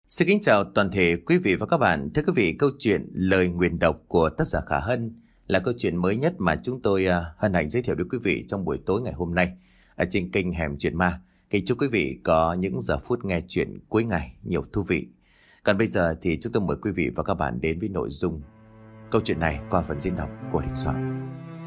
Xin kính chào toàn thể quý vị và các bạn. Thưa quý vị, câu chuyện Lời Nguyền Độc của tác giả Khả Hân là câu chuyện mới nhất mà chúng tôi hân hạnh giới thiệu đến quý vị trong buổi tối ngày hôm nay ở trên kênh Hẻm Chuyện Ma. Kính chúc quý vị có những giờ phút nghe chuyện cuối ngày nhiều thú vị. Còn bây giờ thì chúng tôi mời quý vị và các bạn đến với nội dung câu chuyện này qua phần diễn đọc của Đình Soạn.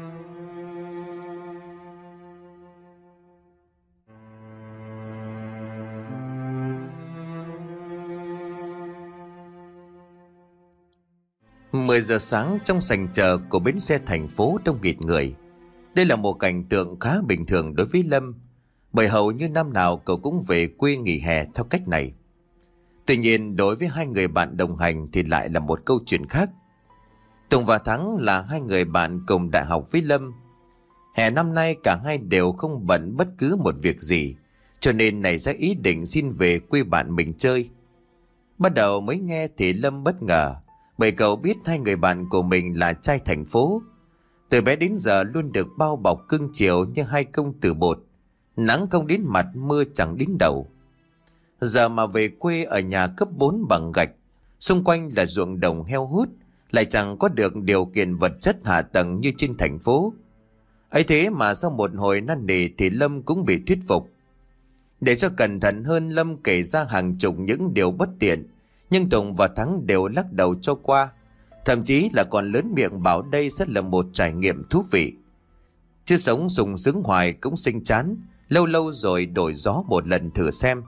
Mười giờ sáng trong sảnh chờ của bến xe thành phố đông nghịt người. Đây là một cảnh tượng khá bình thường đối với Lâm, bởi hầu như năm nào cậu cũng về quê nghỉ hè theo cách này. Tuy nhiên đối với hai người bạn đồng hành thì lại là một câu chuyện khác. Tùng và Thắng là hai người bạn cùng đại học với Lâm. Hè năm nay cả hai đều không bận bất cứ một việc gì, cho nên nảy ra ý định xin về quê bạn mình chơi. Bắt đầu mới nghe thì Lâm bất ngờ, bởi cậu biết hai người bạn của mình là trai thành phố. Từ bé đến giờ luôn được bao bọc cưng chiều như hai công tử bột. Nắng không đến mặt, mưa chẳng đến đầu. Giờ mà về quê ở nhà cấp 4 bằng gạch, xung quanh là ruộng đồng heo hút, lại chẳng có được điều kiện vật chất hạ tầng như trên thành phố. Ấy thế mà sau một hồi năn nỉ thì Lâm cũng bị thuyết phục. Để cho cẩn thận hơn, Lâm kể ra hàng chục những điều bất tiện, nhưng Tùng và Thắng đều lắc đầu cho qua. Thậm chí là còn lớn miệng bảo đây sẽ là một trải nghiệm thú vị. Chứ sống sung sướng hoài cũng sinh chán, lâu lâu rồi đổi gió một lần thử xem.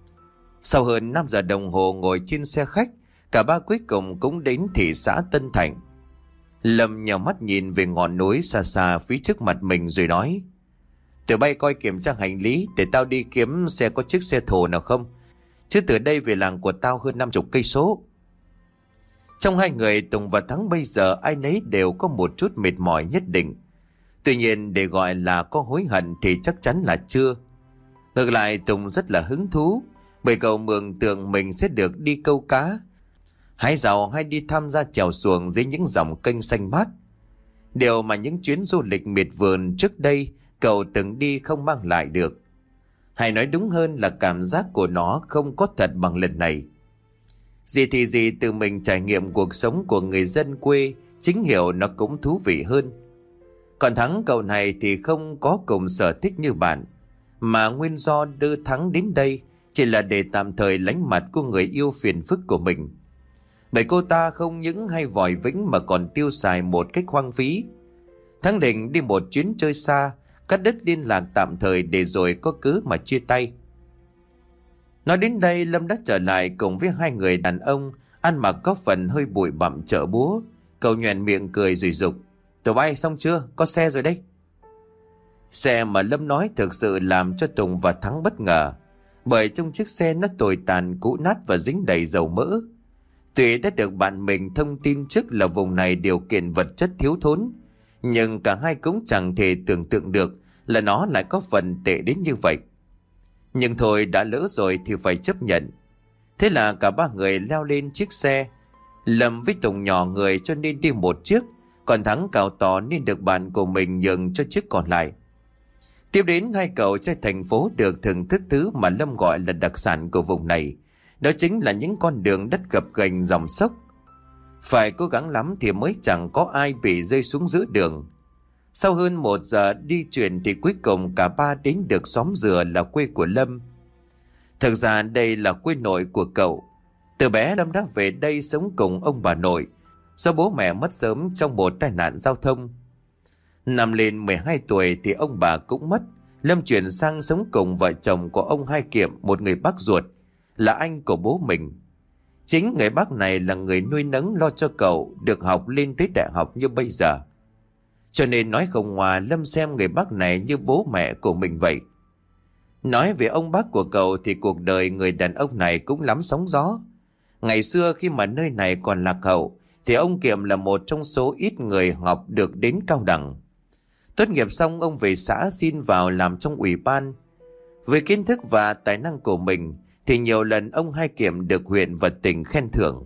Sau hơn 5 giờ đồng hồ ngồi trên xe khách, cả ba cuối cùng cũng đến thị xã Tân Thành. Lâm nhào mắt nhìn về ngọn núi xa xa phía trước mặt mình rồi nói: "Tụi bay coi kiểm tra hành lý để tao đi kiếm xe có chiếc xe thồ nào không, chứ từ đây về làng của tao hơn 50 cây số." Trong hai người, Tùng và Thắng bây giờ ai nấy đều có một chút mệt mỏi nhất định. Tuy nhiên để gọi là có hối hận thì chắc chắn là chưa. Ngược lại, Tùng rất là hứng thú, bởi cậu mường tượng mình sẽ được đi câu cá, hái rau hay đi tham gia chèo xuồng dưới những dòng kênh xanh mát. Điều mà những chuyến du lịch miệt vườn trước đây cậu từng đi không mang lại được. Hay nói đúng hơn là cảm giác của nó không có thật bằng lần này. Gì thì gì, từ mình trải nghiệm cuộc sống của người dân quê, chính hiểu nó cũng thú vị hơn. Còn Thắng cậu này thì không có cùng sở thích như bạn, mà nguyên do đưa Thắng đến đây chỉ là để tạm thời lánh mặt của người yêu phiền phức của mình. Bởi cô ta không những hay vòi vĩnh mà còn tiêu xài một cách hoang phí. Thắng định đi một chuyến chơi xa, cắt đứt liên lạc tạm thời để rồi có cớ mà chia tay. Nói đến đây, Lâm đã trở lại cùng với hai người đàn ông ăn mặc có phần hơi bụi bặm chợ búa. Cậu nhoẻn miệng cười rồi dục: "Tụi bay xong chưa? Có xe rồi đây." Xe mà Lâm nói thực sự làm cho Tùng và Thắng bất ngờ, bởi trong chiếc xe nó tồi tàn, cũ nát và dính đầy dầu mỡ. Tuy đã được bạn mình thông tin trước là vùng này điều kiện vật chất thiếu thốn, nhưng cả hai cũng chẳng thể tưởng tượng được là nó lại có phần tệ đến như vậy. Nhưng thôi, đã lỡ rồi thì phải chấp nhận. Thế là cả ba người leo lên chiếc xe. Lâm với Tùng nhỏ người cho nên đi một chiếc, còn Thắng cào tỏ nên được bạn của mình nhường cho chiếc còn lại. Tiếp đến, hai cậu trai thành phố được thưởng thức thứ mà Lâm gọi là đặc sản của vùng này. Đó chính là những con đường đất gập ghềnh dòng sốc. Phải cố gắng lắm thì mới chẳng có ai bị rơi xuống giữa đường. Sau hơn 1 giờ đi chuyển thì cuối cùng cả ba đến được xóm Dừa là quê của Lâm. Thực ra đây là quê nội của cậu. Từ bé Lâm đã về đây sống cùng ông bà nội, do bố mẹ mất sớm trong một tai nạn giao thông. Năm lên 12 tuổi thì ông bà cũng mất. Lâm chuyển sang sống cùng vợ chồng của ông Hai Kiệm, một người bác ruột, là anh của bố mình. Chính người bác này là người nuôi nấng lo cho cậu được học lên tới đại học như bây giờ. Cho nên nói không ngoa, Lâm xem người bác này như bố mẹ của mình vậy. Nói về ông bác của cậu thì cuộc đời người đàn ông này cũng lắm sóng gió. Ngày xưa khi mà nơi này còn lạc hậu thì ông Kiệm là một trong số ít người học được đến cao đẳng. Tốt nghiệp xong, ông về xã xin vào làm trong ủy ban. Với kiến thức và tài năng của mình thì nhiều lần ông Hai Kiệm được huyện và tỉnh khen thưởng.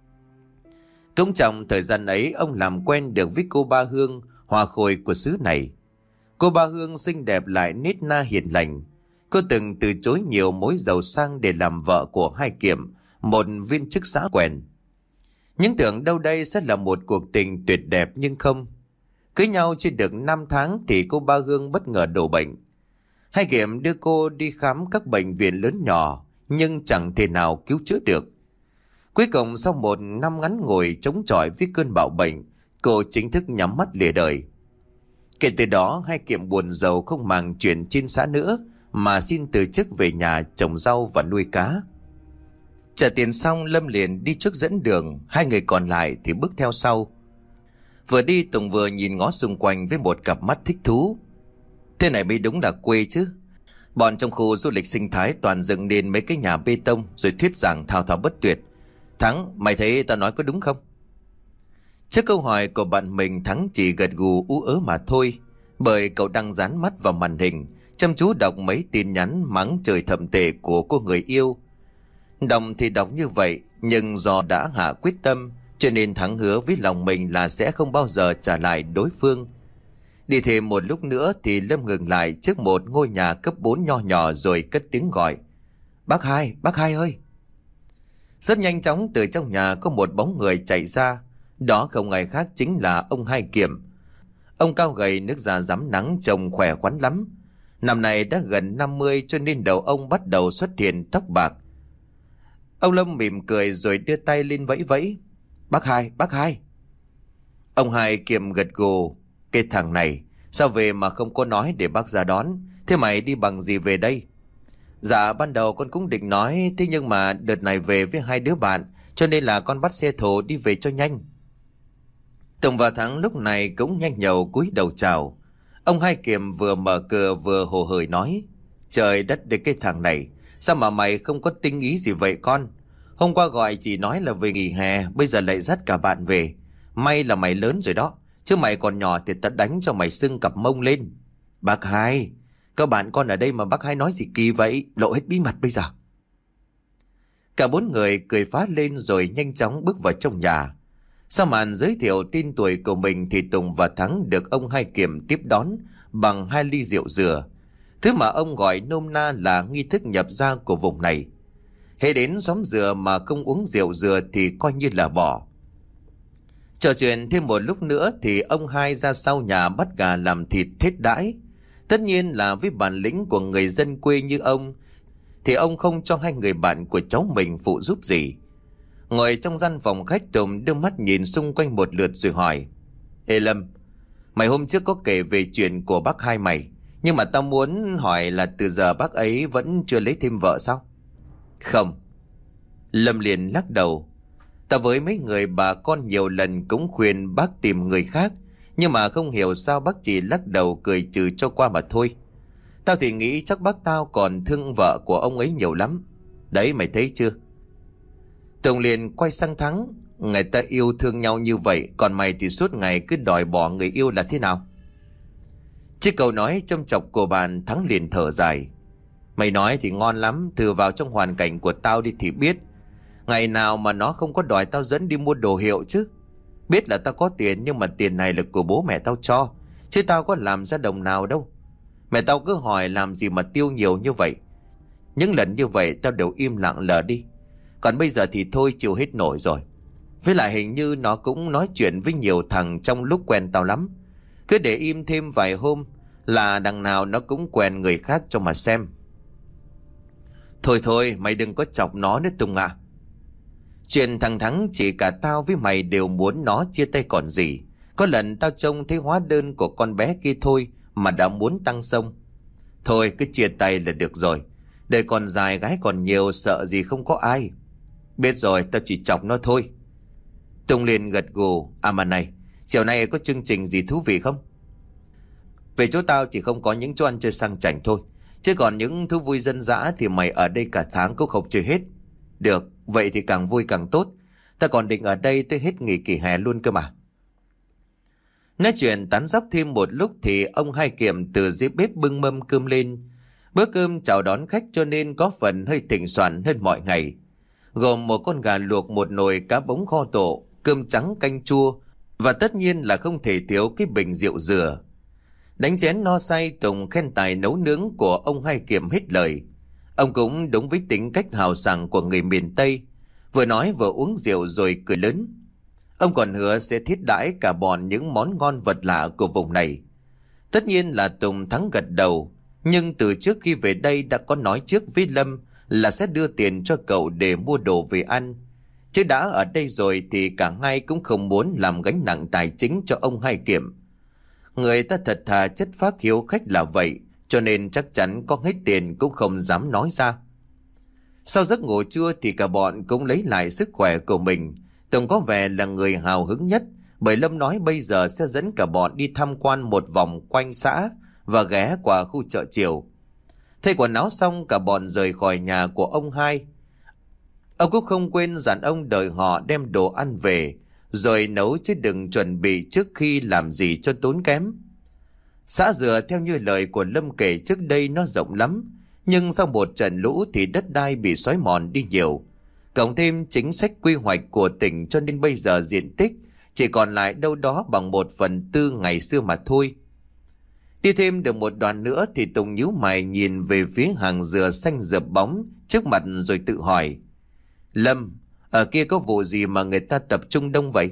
Cũng trong thời gian ấy, ông làm quen được với cô Ba Hương, hoa khôi của xứ này. Cô Ba Hương xinh đẹp lại nết na hiền lành. Cô từng từ chối nhiều mối giàu sang để làm vợ của Hai Kiệm, một viên chức xã quèn. Những tưởng đâu đây sẽ là một cuộc tình tuyệt đẹp nhưng không. Cưới nhau chưa được 5 tháng thì cô ba Hương bất ngờ đổ bệnh. Hai Kiểm đưa cô đi khám các bệnh viện lớn nhỏ nhưng chẳng thể nào cứu chữa được. Cuối cùng sau một năm ngắn ngủi chống chọi với cơn bạo bệnh, cô chính thức nhắm mắt lìa đời. Kể từ đó Hai Kiểm buồn rầu không màng chuyện trên xã nữa mà xin từ chức về nhà trồng rau và nuôi cá. Trả tiền xong, Lâm liền đi trước dẫn đường, hai người còn lại thì bước theo sau. Vừa đi Tùng vừa nhìn ngó xung quanh với một cặp mắt thích thú. Thế này mới đúng là quê chứ. Bọn trong khu du lịch sinh thái toàn dựng nên mấy cái nhà bê tông rồi thuyết giảng thao thao bất tuyệt. Thắng, mày thấy tao nói có đúng không? Trước câu hỏi của bạn mình, Thắng chỉ gật gù ú ớ mà thôi, bởi cậu đang dán mắt vào màn hình, chăm chú đọc mấy tin nhắn mắng trời thậm tệ của cô người yêu. Đọc thì đọc như vậy, nhưng do đã hạ quyết tâm, cho nên Thắng hứa với lòng mình là sẽ không bao giờ trả lại đối phương. Đi thêm một lúc nữa thì Lâm ngừng lại trước một ngôi nhà cấp 4 nho nhỏ rồi cất tiếng gọi. Bác Hai ơi! Rất nhanh chóng từ trong nhà có một bóng người chạy ra. Đó không ai khác chính là ông Hai Kiểm. Ông cao gầy, nước da rám nắng, trông khỏe khoắn lắm. Năm nay đã gần 50 cho nên đầu ông bắt đầu xuất hiện tóc bạc. Ông Lâm mỉm cười rồi đưa tay lên vẫy vẫy. Bác Hai! Ông Hai Kiểm gật gù. Cái thằng này sao về mà không có nói để bác ra đón? Thế mày đi bằng gì về đây? Dạ ban đầu con cũng định nói, thế nhưng mà đợt này về với hai đứa bạn, cho nên là con bắt xe thồ đi về cho nhanh. Tùng và Thắng lúc này cũng nhanh nhậu cúi đầu chào. Ông Hai Kiểm vừa mở cửa vừa hồ hởi nói. Trời đất để cái thằng này, sao mà mày không có tinh ý gì vậy con? Hôm qua gọi chỉ nói là về nghỉ hè, bây giờ lại dắt cả bạn về. May là mày lớn rồi đó, chứ mày còn nhỏ thì tao đánh cho mày sưng cặp mông lên. Bác Hai, các bạn con ở đây mà bác Hai nói gì kỳ vậy, lộ hết bí mật bây giờ. Cả bốn người cười phá lên rồi nhanh chóng bước vào trong nhà. Sau màn giới thiệu tên tuổi của mình thì Tùng và Thắng được ông Hai Kiểm tiếp đón bằng 2 ly rượu dừa, thứ mà ông gọi nôm na là nghi thức nhập gia của vùng này. Hễ đến xóm dừa mà không uống rượu dừa thì coi như là bỏ. Trò chuyện thêm một lúc nữa thì ông Hai ra sau nhà bắt gà làm thịt thết đãi. Tất nhiên là với bản lĩnh của người dân quê như ông thì ông không cho hai người bạn của cháu mình phụ giúp gì. Ngồi trong gian phòng khách, Tùng đưa mắt nhìn xung quanh một lượt rồi hỏi. Ê Lâm, mày hôm trước có kể về chuyện của bác Hai mày, nhưng mà tao muốn hỏi là từ giờ bác ấy vẫn chưa lấy thêm vợ sao? Không. Lâm liền lắc đầu. Tao với mấy người bà con nhiều lần cũng khuyên bác tìm người khác, nhưng mà không hiểu sao bác chỉ lắc đầu cười trừ cho qua mà thôi. Tao thì nghĩ chắc bác tao còn thương vợ của ông ấy nhiều lắm. Đấy mày thấy chưa? Tùng liền quay sang Thắng. Người ta yêu thương nhau như vậy, còn mày thì suốt ngày cứ đòi bỏ người yêu là thế nào? Chiếc câu nói châm chọc của bạn, Thắng liền thở dài. Mày nói thì ngon lắm, thử vào trong hoàn cảnh của tao đi thì biết. Ngày nào mà nó không có đòi tao dẫn đi mua đồ hiệu chứ. Biết là tao có tiền, nhưng mà tiền này là của bố mẹ tao cho, chứ tao có làm ra đồng nào đâu. Mẹ tao cứ hỏi làm gì mà tiêu nhiều như vậy. Những lần như vậy tao đều im lặng lờ đi. Còn bây giờ thì thôi, chịu hết nổi rồi. Với lại hình như nó cũng nói chuyện với nhiều thằng trong lúc quen tao lắm. Cứ để im thêm vài hôm là đằng nào nó cũng quen người khác cho mà xem. Thôi mày đừng có chọc nó nữa Tùng ạ. Chuyện thằng Thắng chỉ cả tao với mày đều muốn nó chia tay còn gì. Có lần tao trông thấy hóa đơn của con bé kia thôi mà đã muốn tăng sông. Thôi cứ chia tay là được rồi. Đời còn dài, gái còn nhiều, sợ gì không có ai. Biết rồi, tao chỉ chọc nó thôi. Tùng liền gật gù. À mà này, chiều nay có chương trình gì thú vị không? Về chỗ tao chỉ không có những chỗ ăn chơi sang chảnh thôi, chứ còn những thú vui dân dã thì mày ở đây cả tháng cũng không chơi hết. Được, vậy thì càng vui càng tốt. Ta còn định ở đây tới hết nghỉ kỳ hè luôn cơ mà. Nói chuyện tán dóc thêm một lúc thì ông Hai Kiểm từ dưới bếp bưng mâm cơm lên. Bữa cơm chào đón khách cho nên có phần hơi thịnh soạn hơn mọi ngày, gồm một con gà luộc, một nồi cá bống kho tộ, cơm trắng canh chua, và tất nhiên là không thể thiếu cái bình rượu dừa. Đánh chén no say, Tùng khen tài nấu nướng của ông Hai Kiểm hết lời. Ông cũng đúng với tính cách hào sảng của người miền Tây. vừa nói vừa uống rượu rồi cười lớn. Ông còn hứa sẽ thiết đãi cả bọn những món ngon vật lạ của vùng này. Tất nhiên là Tùng Thắng gật đầu, nhưng từ trước khi về đây đã có nói trước với Lâm là sẽ đưa tiền cho cậu để mua đồ về ăn. Chứ đã ở đây rồi thì cả hai cũng không muốn làm gánh nặng tài chính cho ông Hai Kiểm. Người ta thật thà chất phác hiếu khách là vậy, cho nên chắc chắn có hết tiền cũng không dám nói ra. Sau giấc ngủ trưa thì cả bọn cũng lấy lại sức khỏe của mình. Tùng có vẻ là người hào hứng nhất, bởi Lâm nói bây giờ sẽ dẫn cả bọn đi tham quan một vòng quanh xã và ghé qua khu chợ chiều. Thay quần áo xong, cả bọn rời khỏi nhà của ông Hai. Ông cũng không quên dặn ông đợi họ đem đồ ăn về, rồi nấu chứ đừng chuẩn bị trước khi làm gì cho tốn kém. Xã Dừa theo như lời của Lâm kể trước đây nó rộng lắm, nhưng sau một trận lũ thì đất đai bị xói mòn đi nhiều. Cộng thêm chính sách quy hoạch của tỉnh cho nên bây giờ diện tích chỉ còn lại đâu đó bằng 1/4 ngày xưa mà thôi. Đi thêm được một đoạn nữa thì Tùng nhíu mày nhìn về phía hàng dừa xanh rợp bóng trước mặt rồi tự hỏi: Lâm, ở kia có vụ gì mà người ta tập trung đông vậy?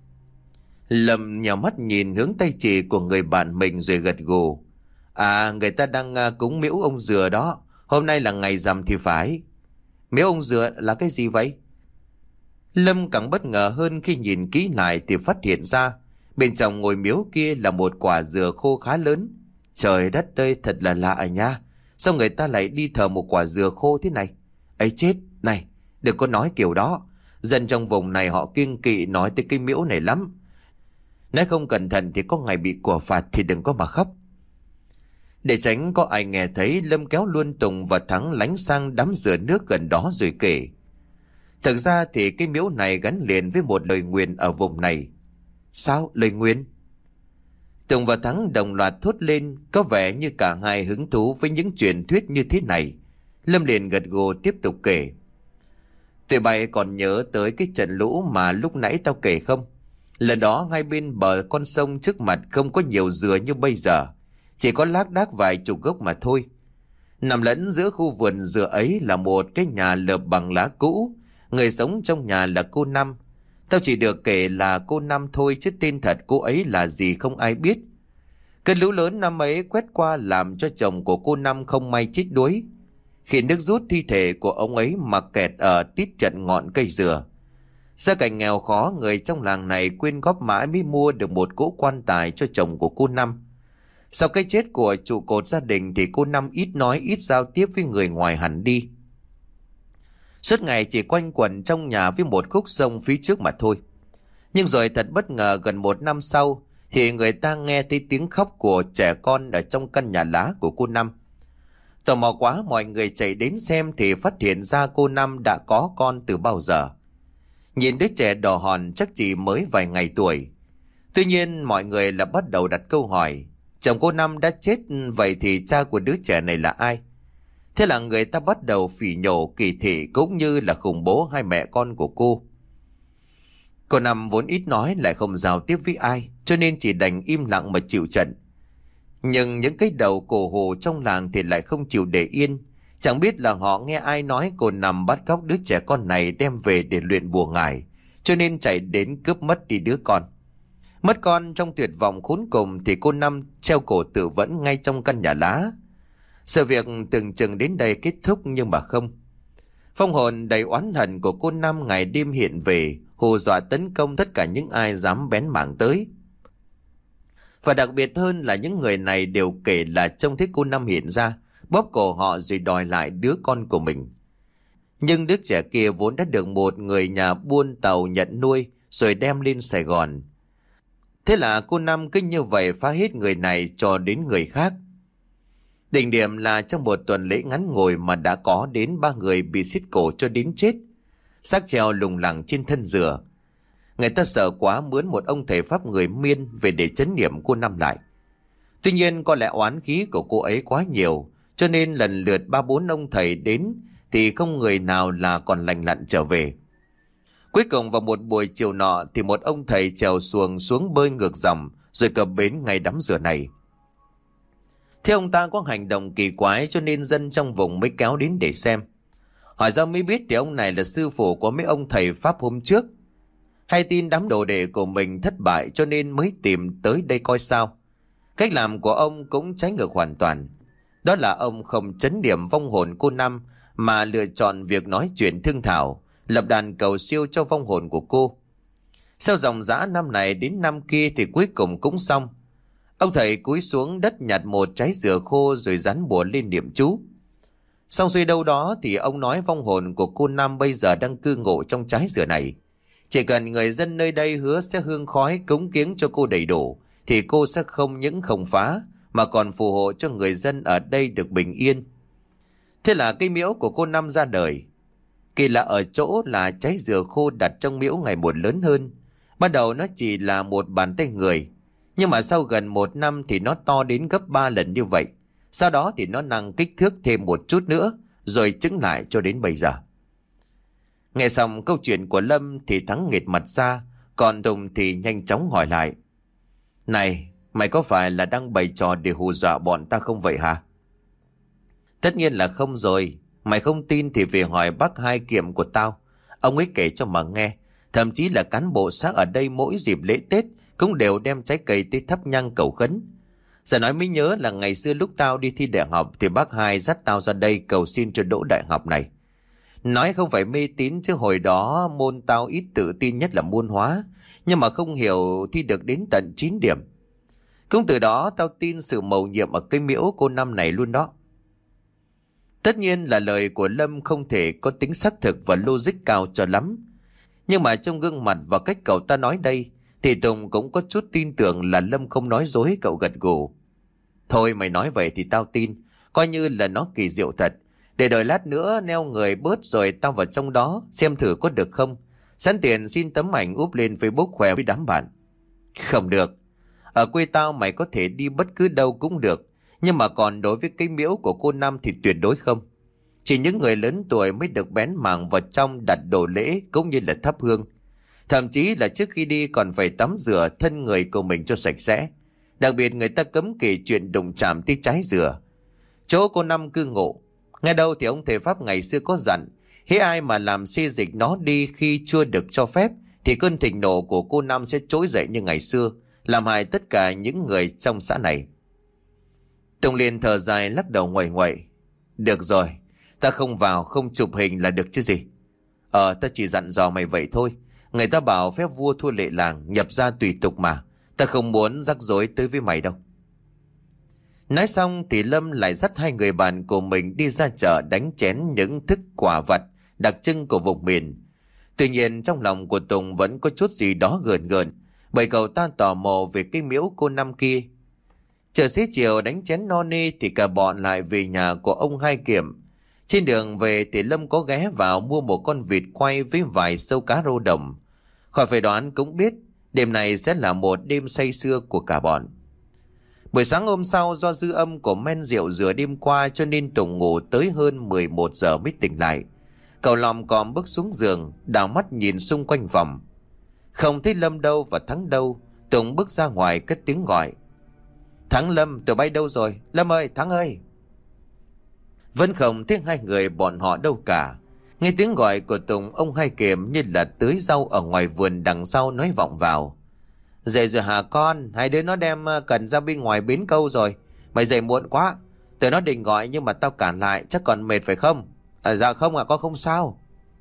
Lâm nhào mắt nhìn hướng tay chỉ của người bạn mình rồi gật gù. À, người ta đang cúng miễu ông dừa đó. Hôm nay là ngày rằm thì phải. Miễu ông dừa là cái gì vậy? Lâm càng bất ngờ hơn khi nhìn kỹ lại thì phát hiện ra bên trong ngôi miếu kia là một quả dừa khô khá lớn. Trời đất ơi, thật là lạ nha. Sao người ta lại đi thờ một quả dừa khô thế này? Ấy chết, này, đừng có nói kiểu đó. Dân trong vùng này họ kiêng kỵ nói tới cái miễu này lắm. Nếu không cẩn thận thì có ngày bị của phạt thì đừng có mà khóc. Để tránh có ai nghe thấy, Lâm kéo luôn Tùng và Thắng lánh sang đám dừa nước gần đó rồi kể. Thực ra thì cái miễu này gắn liền với một lời nguyền ở vùng này. Sao? Lời nguyền? Tùng và Thắng đồng loạt thốt lên, có vẻ như cả hai hứng thú với những truyền thuyết như thế này. Lâm liền gật gù tiếp tục kể. Tụi bay còn nhớ tới cái trận lũ mà lúc nãy tao kể không? Lần đó hai bên bờ con sông trước mặt không có nhiều dừa như bây giờ, chỉ có lác đác vài chục gốc mà thôi. Nằm lẫn giữa khu vườn dừa ấy là một cái nhà lợp bằng lá cũ. Người sống trong nhà là cô Năm. Tao chỉ được kể là cô Năm thôi, chứ tên thật cô ấy là gì không ai biết. Cơn lũ lớn năm ấy quét qua làm cho chồng của cô Năm không may chết đuối. Khi nước rút, thi thể của ông ấy mặc kẹt ở tít trận ngọn cây dừa. Gia cảnh nghèo khó, người trong làng này quyên góp mãi mới mua được một cỗ quan tài cho chồng của cô Năm. Sau cái chết của trụ cột gia đình thì cô Năm ít nói ít giao tiếp với người ngoài hẳn đi. Suốt ngày chỉ quanh quẩn trong nhà với một khúc sông phía trước mà thôi. Nhưng rồi thật bất ngờ, gần 1 năm sau thì người ta nghe thấy tiếng khóc của trẻ con ở trong căn nhà lá của cô Năm. Tò mò quá, mọi người chạy đến xem thì phát hiện ra cô Năm đã có con từ bao giờ. Nhìn đứa trẻ đỏ hòn chắc chỉ mới vài ngày tuổi. Tuy nhiên mọi người là bắt đầu đặt câu hỏi, chồng cô Năm đã chết, vậy thì cha của đứa trẻ này là ai? Thế là người ta bắt đầu phỉ nhổ, kỳ thị cũng như là khủng bố hai mẹ con của cô. Cô Năm vốn ít nói, lại không giao tiếp với ai, cho nên chỉ đành im lặng mà chịu trận. Nhưng những cái đầu cổ hủ trong làng thì lại không chịu để yên. Chẳng biết là họ nghe ai nói cô Năm bắt cóc đứa trẻ con này đem về để luyện bùa ngải, cho nên chạy đến cướp mất đi đứa con. Mất con trong tuyệt vọng khốn cùng thì cô Năm treo cổ tự vẫn ngay trong căn nhà lá. Sự việc tưởng chừng đến đây kết thúc nhưng mà không. Phong hồn đầy oán hận của cô Năm ngày đêm hiện về, hù dọa tấn công tất cả những ai dám bén mảng tới. Và đặc biệt hơn là những người này đều kể là trông thấy cô Năm hiện ra, bóp cổ họ rồi đòi lại đứa con của mình. Nhưng đứa trẻ kia vốn đã được một người nhà buôn tàu nhận nuôi rồi đem lên Sài Gòn. Thế là cô Năm cứ như vậy phá hết người này cho đến người khác. Đỉnh điểm là trong một tuần lễ ngắn ngủi mà đã có đến 3 người bị xiết cổ cho đến chết, xác treo lủng lẳng trên thân dừa. Người ta sợ quá mướn một ông thầy pháp người Miên về để trấn niệm cô Năm lại. Tuy nhiên có lẽ oán khí của cô ấy quá nhiều, cho nên lần lượt 3-4 ông thầy đến thì không người nào là còn lành lặn trở về. Cuối cùng vào một buổi chiều nọ thì một ông thầy chèo xuồng xuống bơi ngược dòng rồi cập bến ngay đám dừa này. Thế ông ta có hành động kỳ quái cho nên dân trong vùng mới kéo đến để xem. Hỏi ra mới biết thì ông này là sư phụ của mấy ông thầy Pháp hôm trước. Hay tin đám đồ đệ của mình thất bại cho nên mới tìm tới đây coi sao. Cách làm của ông cũng trái ngược hoàn toàn. Đó là ông không trấn điểm vong hồn cô Năm mà lựa chọn việc nói chuyện thương thảo, lập đàn cầu siêu cho vong hồn của cô. Sau dòng dã năm này đến năm kia thì cuối cùng cũng xong. Ông thầy cúi xuống đất nhặt một trái dừa khô rồi dán bùa lên niệm chú. Xong xuôi đâu đó thì ông nói vong hồn của cô Năm bây giờ đang cư ngụ trong trái dừa này. Chỉ cần người dân nơi đây hứa sẽ hương khói cúng kiếng cho cô đầy đủ thì cô sẽ không những không phá mà còn phù hộ cho người dân ở đây được bình yên. Thế là cây miễu của cô Năm ra đời. Kỳ lạ ở chỗ là trái dừa khô đặt trong miễu ngày một lớn hơn. Ban đầu nó chỉ là một bàn tay người, nhưng mà sau gần một năm thì nó to đến gấp 3 lần như vậy. Sau đó thì nó nâng kích thước thêm một chút nữa, rồi trứng lại cho đến bây giờ. Nghe xong câu chuyện của Lâm thì Thắng nghệt mặt ra, còn Tùng thì nhanh chóng hỏi lại. Này, mày có phải là đang bày trò để hù dọa bọn ta không vậy hả? Tất nhiên là không rồi. Mày không tin thì về hỏi bác Hai Kiệm của tao. Ông ấy kể cho mà nghe. Thậm chí là cán bộ xã ở đây mỗi dịp lễ Tết cũng đều đem trái cây tới thắp nhang cầu khấn. Giờ nói mới nhớ là ngày xưa lúc tao đi thi đại học thì bác Hai dắt tao ra đây cầu xin cho đỗ đại học này. Nói không phải mê tín chứ hồi đó môn tao ít tự tin nhất là môn hóa. Nhưng mà không hiểu thi được đến tận 9 điểm. Cũng từ đó tao tin sự mầu nhiệm ở cây miễu cô Năm này luôn đó. Tất nhiên là lời của Lâm không thể có tính xác thực và logic cao cho lắm. Nhưng mà trong gương mặt và cách cậu ta nói đây thì Tùng cũng có chút tin tưởng là Lâm không nói dối. Cậu gật gù. Thôi mày nói vậy thì tao tin. Coi như là nó kỳ diệu thật. Để đợi lát nữa neo người bớt rồi tao vào trong đó xem thử có được không. Sẵn tiền xin tấm ảnh úp lên Facebook khoe với đám bạn. Không được. Ở quê tao mày có thể đi bất cứ đâu cũng được. Nhưng mà còn đối với cái miễu của cô Năm thì tuyệt đối không. Chỉ những người lớn tuổi mới được bén mảng vào trong đặt đồ lễ cũng như là thắp hương. Thậm chí là trước khi đi còn phải tắm rửa thân người của mình cho sạch sẽ. Đặc biệt người ta cấm kể chuyện đụng chạm tới trái dừa. Chỗ cô Năm cư ngụ. Ngay đâu thì ông thầy Pháp ngày xưa có dặn. Hễ ai mà làm xê dịch nó đi khi chưa được cho phép thì cơn thịnh nộ của cô Năm sẽ trỗi dậy như ngày xưa, làm hại tất cả những người trong xã này. Tùng liền thở dài lắc đầu nguậy nguậy. Được rồi, ta không vào không chụp hình là được chứ gì. Ta chỉ dặn dò mày vậy thôi. Người ta bảo phép vua thua lệ làng, nhập ra tùy tục mà. Ta không muốn rắc rối tới với mày đâu. Nói xong thì Lâm lại dắt hai người bạn của mình đi ra chợ đánh chén những thức quả vặt đặc trưng của vùng miền. Tuy nhiên trong lòng của Tùng vẫn có chút gì đó gờn gờn, bởi cậu ta tò mò về cái miễu cô Năm kia. Chờ xế chiều đánh chén no nê thì cả bọn lại về nhà của ông Hai Kiểm. Trên đường về thì Lâm có ghé vào mua một con vịt quay với vài sâu cá rô đồng. Khỏi phải đoán cũng biết đêm này sẽ là một đêm say sưa của cả bọn. Buổi sáng hôm sau do dư âm của men rượu rửa đêm qua cho nên Tùng ngủ tới hơn 11 giờ mới tỉnh lại. Cậu lòm còm bước xuống giường, đảo mắt nhìn xung quanh phòng. Không thấy Lâm đâu và Thắng đâu. Tùng bước ra ngoài cất tiếng gọi. Thắng, Lâm, tụi bay đâu rồi? Lâm ơi, Thắng ơi! Vẫn không thấy hai người bọn họ đâu cả. Nghe tiếng gọi của Tùng, ông Hai Kiểm như là tưới rau ở ngoài vườn đằng sau nói vọng vào. Dậy rồi hả con? Hai đứa nó đem cần ra bên ngoài bến câu rồi. Mày dậy muộn quá. Tụi nó định gọi nhưng mà tao cản lại. Chắc còn mệt phải không? Dạ không con không sao.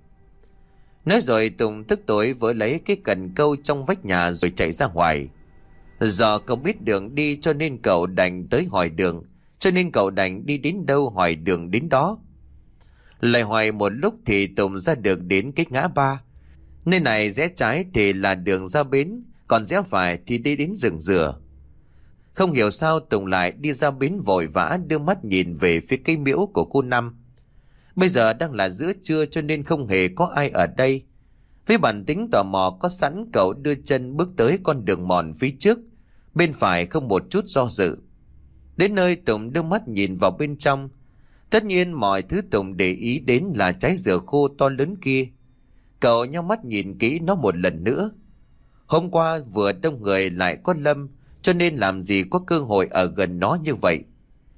Nói rồi Tùng tức tối vỡ lấy cái cần câu trong vách nhà rồi chạy ra ngoài. Do cậu biết đường đi cho nên cậu đành tới hỏi đường. Cho nên cậu đành đi đến đâu hỏi đường đến đó. Lại hỏi một lúc thì Tùng ra được đến cái ngã ba. Nơi này rẽ trái thì là đường ra bến, còn rẽ phải thì đi đến rừng dừa. Không hiểu sao Tùng lại đi ra bến vội vã đưa mắt nhìn về phía cây miễu của cô Năm. Bây giờ đang là giữa trưa cho nên không hề có ai ở đây. Với bản tính tò mò có sẵn, cậu đưa chân bước tới con đường mòn phía trước. Bên phải không một chút do dự. Đến nơi Tùng đưa mắt nhìn vào bên trong. Tất nhiên mọi thứ Tùng để ý đến là trái dừa khô to lớn kia. Cậu nhắm mắt nhìn kỹ nó một lần nữa. Hôm qua vừa đông người lại có Lâm, cho nên làm gì có cơ hội ở gần nó như vậy.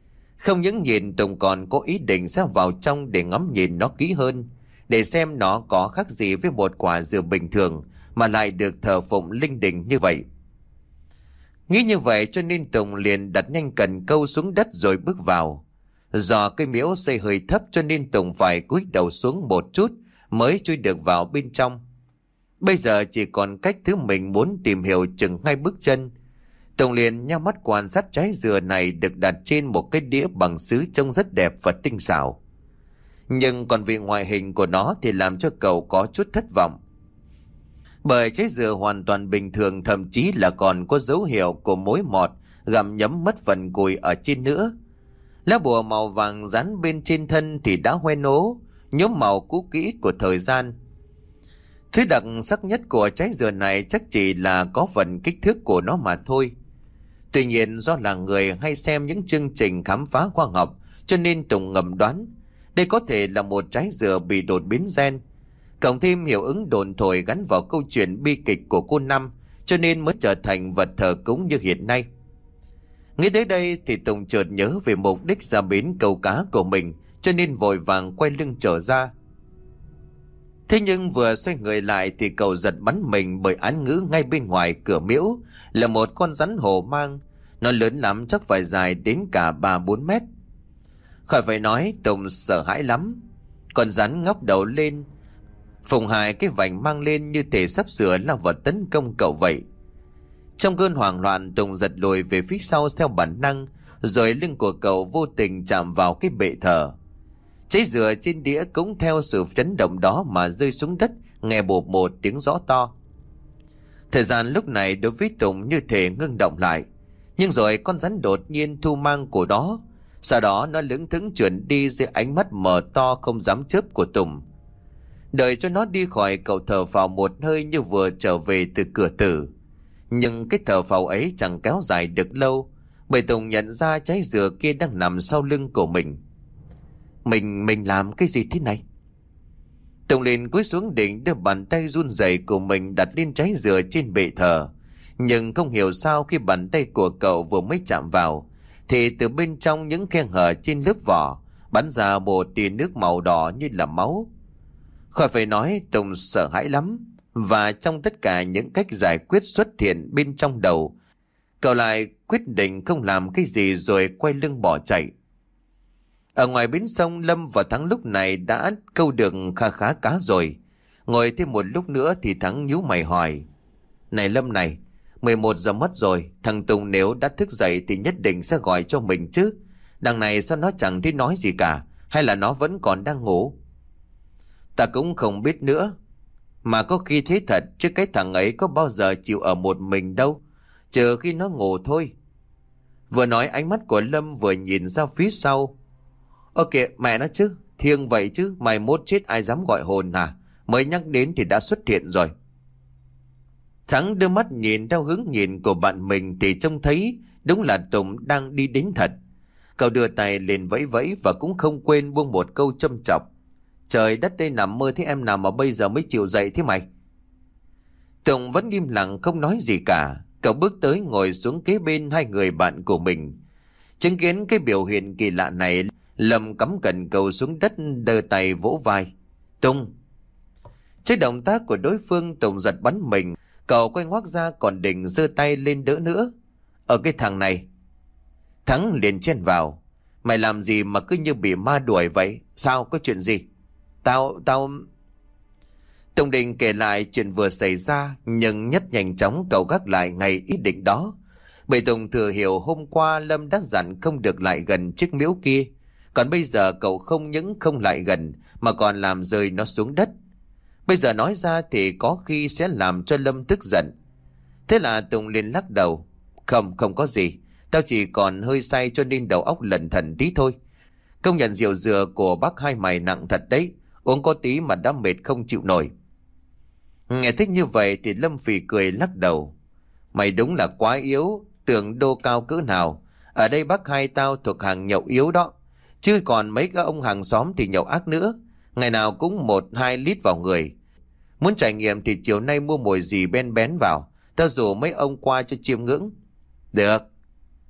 Không những nhìn, Tùng còn có ý định sẽ vào trong để ngắm nhìn nó kỹ hơn, để xem nó có khác gì với một quả dừa bình thường mà lại được thờ phụng linh đình như vậy. Nghĩ như vậy cho nên Tùng liền đặt nhanh cần câu xuống đất rồi bước vào. Do cây miễu xây hơi thấp cho nên Tùng phải cúi đầu xuống một chút mới chui được vào bên trong. Bây giờ chỉ còn cách thứ mình muốn tìm hiểu chừng 2 bước chân. Tùng liền nhắm mắt quan sát trái dừa này được đặt trên một cái đĩa bằng sứ trông rất đẹp và tinh xảo. Nhưng còn vì ngoại hình của nó thì làm cho cậu có chút thất vọng. Bởi trái dừa hoàn toàn bình thường, thậm chí là còn có dấu hiệu của mối mọt gặm nhấm mất phần cùi ở trên nữa. Lá bùa màu vàng dán bên trên thân thì đã hoen ố, nhuốm màu cũ kỹ của thời gian. Thứ đặc sắc nhất của trái dừa này chắc chỉ là có phần kích thước của nó mà thôi. Tuy nhiên do là người hay xem những chương trình khám phá khoa học cho nên Tùng ngầm đoán đây có thể là một trái dừa bị đột biến gen. Cộng thêm hiệu ứng đồn thổi gắn vào câu chuyện bi kịch của cô Năm cho nên mới trở thành vật thờ cúng như hiện nay. Nghĩ tới đây thì Tùng chợt nhớ về mục đích ra bến câu cá của mình cho nên vội vàng quay lưng trở ra. Thế nhưng vừa xoay người lại thì cậu giật bắn mình bởi án ngữ ngay bên ngoài cửa miễu là một con rắn hổ mang. Nó lớn lắm, chắc phải dài đến cả 3-4 mét. Khỏi phải nói, Tùng sợ hãi lắm. Con rắn ngóc đầu lên, phùng hai cái vành mang lên như thể sắp sửa lao vào tấn công cậu vậy. Trong cơn hoảng loạn, Tùng giật lùi về phía sau theo bản năng, rồi lưng của cậu vô tình chạm vào cái bệ thờ. Trái dừa trên đĩa cũng theo sự chấn động đó mà rơi xuống đất, nghe bột một tiếng rõ to. Thời gian lúc này đối với Tùng như thể ngưng động lại, nhưng rồi con rắn đột nhiên thu mang của nó. Sau đó nó lững thững chuyển đi dưới ánh mắt mở to không dám chớp của Tùng. Đợi cho nó đi khỏi, cậu thở phào một hơi như vừa trở về từ cửa tử. Nhưng cái thở phào ấy chẳng kéo dài được lâu, bởi Tùng nhận ra trái dừa kia đang nằm sau lưng của mình. Mình làm cái gì thế này? Tùng liền cúi xuống định đưa bàn tay run rẩy của mình đặt lên trái dừa trên bệ thờ. Nhưng không hiểu sao khi bàn tay của cậu vừa mới chạm vào thì từ bên trong những khe hở trên lớp vỏ bắn ra một tia nước màu đỏ như là máu. Khỏi phải nói, Tùng sợ hãi lắm. Và trong tất cả những cách giải quyết xuất hiện bên trong đầu, cậu lại quyết định không làm cái gì rồi quay lưng bỏ chạy. Ở ngoài bến sông, Lâm và Thắng lúc này đã câu được khá khá cá rồi. Ngồi thêm một lúc nữa thì Thắng nhíu mày hỏi: Này Lâm này, 11 giờ mất rồi, thằng Tùng nếu đã thức dậy thì nhất định sẽ gọi cho mình chứ. Đằng này sao nó chẳng thấy nói gì cả, hay là nó vẫn còn đang ngủ? Ta cũng không biết nữa. Mà có khi thế thật, chứ cái thằng ấy có bao giờ chịu ở một mình đâu, trừ khi nó ngủ thôi. Vừa nói ánh mắt của Lâm vừa nhìn ra phía sau. Ơ kìa, mẹ nó chứ, thiêng vậy chứ, mày mốt chết ai dám gọi hồn hả? Mới nhắc đến thì đã xuất hiện rồi. Thắng đưa mắt nhìn theo hướng nhìn của bạn mình thì trông thấy đúng là Tùng đang đi đến thật. Cậu đưa tay lên vẫy vẫy và cũng không quên buông một câu châm chọc: Trời đất, đây nằm mơ thế em nào mà bây giờ mới chịu dậy thế mày? Tùng vẫn im lặng không nói gì cả. Cậu bước tới ngồi xuống kế bên hai người bạn của mình. Chứng kiến cái biểu hiện kỳ lạ này, Lâm cắm cần cầu xuống đất, đơ tay vỗ vai: Tùng! Trước động tác của đối phương, Tùng giật bắn mình. Cậu quay ngoác ra còn định giơ tay lên đỡ nữa. Ở cái thằng này! Thắng liền chen vào: Mày làm gì mà cứ như bị ma đuổi vậy? Sao, có chuyện gì? Tao... Tùng định kể lại chuyện vừa xảy ra, nhưng nhanh chóng cậu gác lại ngay ý định đó. Bởi Tùng thừa hiểu hôm qua Lâm đã dặn không được lại gần chiếc miếu kia. Còn bây giờ cậu không những không lại gần mà còn làm rơi nó xuống đất. Bây giờ nói ra thì có khi sẽ làm cho Lâm tức giận. Thế là Tùng liền lắc đầu: Không có gì. Tao chỉ còn hơi say cho nên đầu óc lẩn thẩn tí thôi. Công nhận rượu dừa của bác hai mày nặng thật đấy. Uống có tí mà đã mệt không chịu nổi. Nghe thích như vậy thì Lâm phì cười lắc đầu: Mày đúng là quá yếu, tưởng đô cao cỡ nào. Ở đây bác hai tao thuộc hàng nhậu yếu đó. Chứ còn mấy cái ông hàng xóm thì nhậu ác nữa. Ngày nào cũng 1-2 lít vào người. Muốn trải nghiệm thì chiều nay mua mồi gì bén bén vào. Tao rủ mấy ông qua cho chiêm ngưỡng. Được.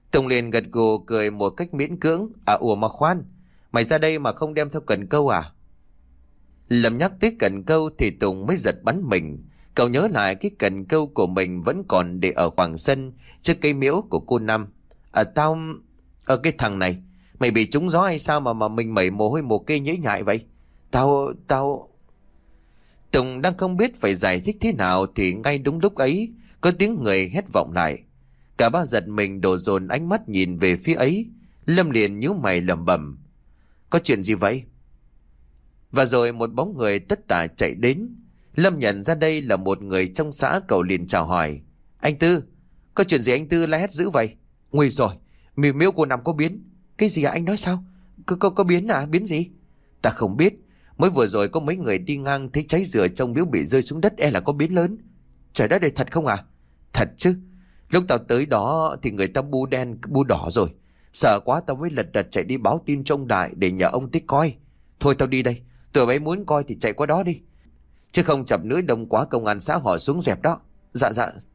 Tùng liền gật gù cười một cách miễn cưỡng. Ủa mà khoan, mày ra đây mà không đem theo cần câu à? Lâm nhắc tới cần câu thì Tùng mới giật bắn mình. Cậu nhớ lại cái cần câu của mình vẫn còn để ở khoảng sân trước cây miễu của cô Năm. Tao... cái thằng này, mày bị trúng gió hay sao mà mình mẩy mồ hôi một cây nhễ nhại vậy? Tao... Tùng đang không biết phải giải thích thế nào thì ngay đúng lúc ấy có tiếng người hét vọng lại. Cả ba giật mình đổ dồn ánh mắt nhìn về phía ấy. Lâm liền nhíu mày lẩm bẩm. Có chuyện gì vậy? Và rồi một bóng người tất tả chạy đến. Lâm nhận ra đây là một người trong xã, cậu liền chào hỏi. Anh Tư, có chuyện gì anh Tư la hét dữ vậy? Nguy rồi, miếu cô Năm có biến. Cái gì anh nói sao? Có biến à? Biến gì? Ta không biết. Mới vừa rồi có mấy người đi ngang thấy cháy dừa trong miếu bị rơi xuống đất, là có biến lớn. Trời đất ơi, thật không à? Thật chứ. Lúc tao tới đó thì người ta bu đen bu đỏ rồi. Sợ quá tao mới lật đật chạy đi báo tin cho ông Đại để nhờ ông tới coi. Thôi tao đi đây. Tụi bay muốn coi thì chạy qua đó đi. Chứ không chập nữa đông quá công an xã họ xuống dẹp đó. Dạ.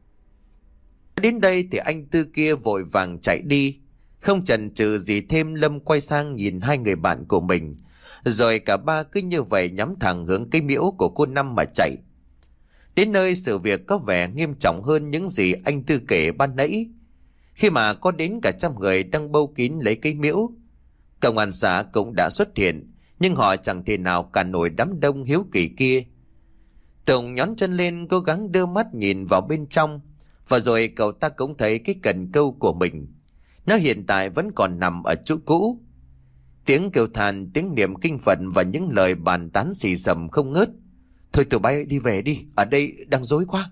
Đến đây thì anh Tư kia vội vàng chạy đi. Không chần chừ gì thêm, Lâm quay sang nhìn hai người bạn của mình. Rồi cả ba cứ như vậy nhắm thẳng hướng cái miễu của cô Năm mà chạy. Đến nơi sự việc có vẻ nghiêm trọng hơn những gì anh Tư kể ban nãy. Khi mà có đến cả trăm người đang bâu kín lấy cái miễu. Công an xã cũng đã xuất hiện, nhưng họ chẳng thể nào cản nổi đám đông hiếu kỳ kia. Tùng nhón chân lên cố gắng đưa mắt nhìn vào bên trong. Và rồi cậu ta cũng thấy cái cần câu của mình. Nó hiện tại vẫn còn nằm ở chỗ cũ. Tiếng kêu than, tiếng niệm kinh Phật và những lời bàn tán xì xầm không ngớt. Thôi tụi bay đi về đi, ở đây đang rối quá.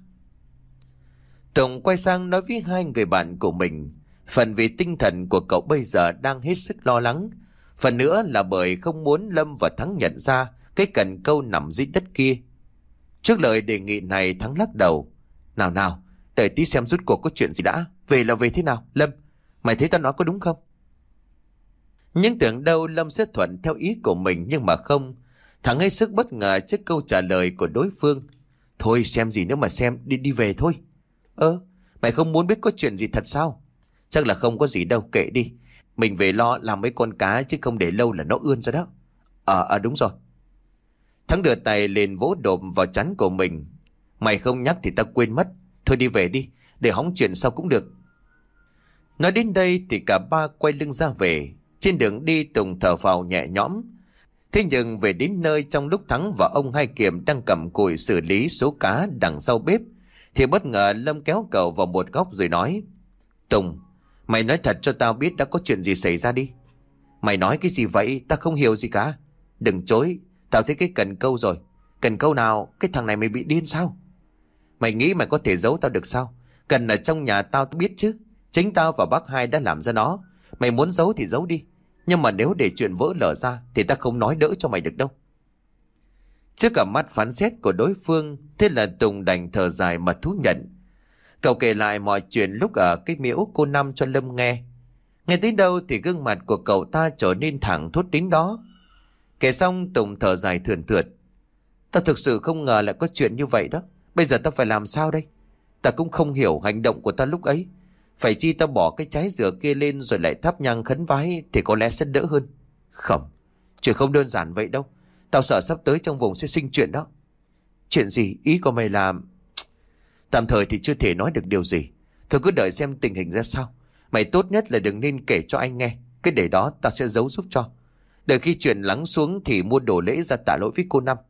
Tùng quay sang nói với hai người bạn của mình. Phần vì tinh thần của cậu bây giờ đang hết sức lo lắng. Phần nữa là bởi không muốn Lâm và Thắng nhận ra cái cần câu nằm dưới đất kia. Trước lời đề nghị này, Thắng lắc đầu. Nào, đợi tí xem rút cuộc có chuyện gì đã. Về là về thế nào? Lâm, mày thấy tao nói có đúng không? Nhưng tưởng đâu Lâm sẽ thuận theo ý của mình, nhưng mà không. Thắng hết sức bất ngờ trước câu trả lời của đối phương. Thôi xem gì nữa mà xem, đi về thôi. Mày không muốn biết có chuyện gì thật sao? Chắc là không có gì đâu, kệ đi. Mình về lo làm mấy con cá chứ không để lâu là nó ươn ra đó. Đúng rồi. Thắng đưa tay lên vỗ đồm vào trán của mình. Mày không nhắc thì tao quên mất. Thôi đi về đi, để hóng chuyện sau cũng được. Nói đến đây thì cả ba quay lưng ra về. Trên đường đi Tùng thở phào nhẹ nhõm. Thế nhưng về đến nơi, trong lúc Thắng và ông Hai Kiệm đang cầm cùi xử lý số cá đằng sau bếp, thì bất ngờ Lâm kéo cậu vào một góc rồi nói. Tùng, mày nói thật cho tao biết đã có chuyện gì xảy ra đi. Mày nói cái gì vậy? Tao không hiểu gì cả. Đừng chối, tao thấy cái cần câu rồi. Cần câu nào? Cái thằng này mày bị điên sao? Mày nghĩ mày có thể giấu tao được sao? Cần ở trong nhà tao biết chứ. Chính tao và bác Hai đã làm ra nó. Mày muốn giấu thì giấu đi. Nhưng mà nếu để chuyện vỡ lở ra thì ta không nói đỡ cho mày được đâu. Trước cả mắt phán xét của đối phương, thế là Tùng đành thở dài mà thú nhận. Cậu kể lại mọi chuyện lúc ở cái miễu cô Năm cho Lâm nghe. Nghe tới đâu thì gương mặt của cậu ta trở nên thẳng thốt đến đó. Kể xong Tùng thở dài thườn thượt. Ta thực sự không ngờ lại có chuyện như vậy đó. Bây giờ ta phải làm sao đây? Ta cũng không hiểu hành động của ta lúc ấy. Phải chi ta bỏ cái trái dừa kia lên rồi lại thắp nhang khấn vái thì có lẽ sẽ đỡ hơn. Không, chuyện không đơn giản vậy đâu. Tao sợ sắp tới trong vùng sẽ sinh chuyện đó. Chuyện gì? Ý của mày là... Tạm thời thì chưa thể nói được điều gì. Thôi cứ đợi xem tình hình ra sao. Mày tốt nhất là đừng nên kể cho anh nghe. Cái để đó tao sẽ giấu giúp cho. Đợi khi chuyện lắng xuống thì mua đồ lễ ra tạ lỗi với cô Năm.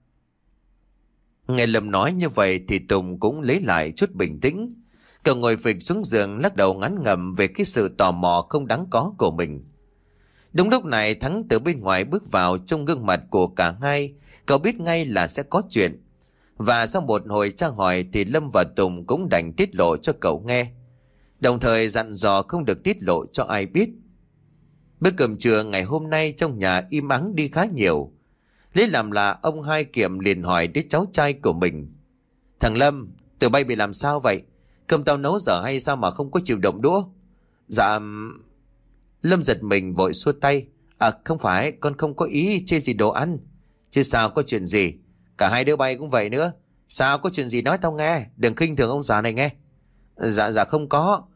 Nghe Lâm nói như vậy thì Tùng cũng lấy lại chút bình tĩnh. Cậu ngồi phịch xuống giường lắc đầu ngán ngẩm về cái sự tò mò không đáng có của mình. Đúng lúc này Thắng từ bên ngoài bước vào. Trong gương mặt của cả hai, cậu biết ngay là sẽ có chuyện. Và sau một hồi tra hỏi thì Lâm và Tùng cũng đành tiết lộ cho cậu nghe. Đồng thời dặn dò không được tiết lộ cho ai biết. Bữa cơm trưa ngày hôm nay trong nhà im ắng đi khá nhiều. Lấy làm là ông Hai Kiệm liền hỏi đứa cháu trai của mình. Thằng Lâm, tụi bay bị làm sao vậy? Cơm tao nấu dở hay sao mà không có chịu động đũa? Dạ... Lâm giật mình vội xua tay. Không phải, con không có ý chê gì đồ ăn. Chứ sao có chuyện gì? Cả hai đứa bay cũng vậy nữa. Sao có chuyện gì nói tao nghe. Đừng khinh thường ông già này nghe. Dạ không có.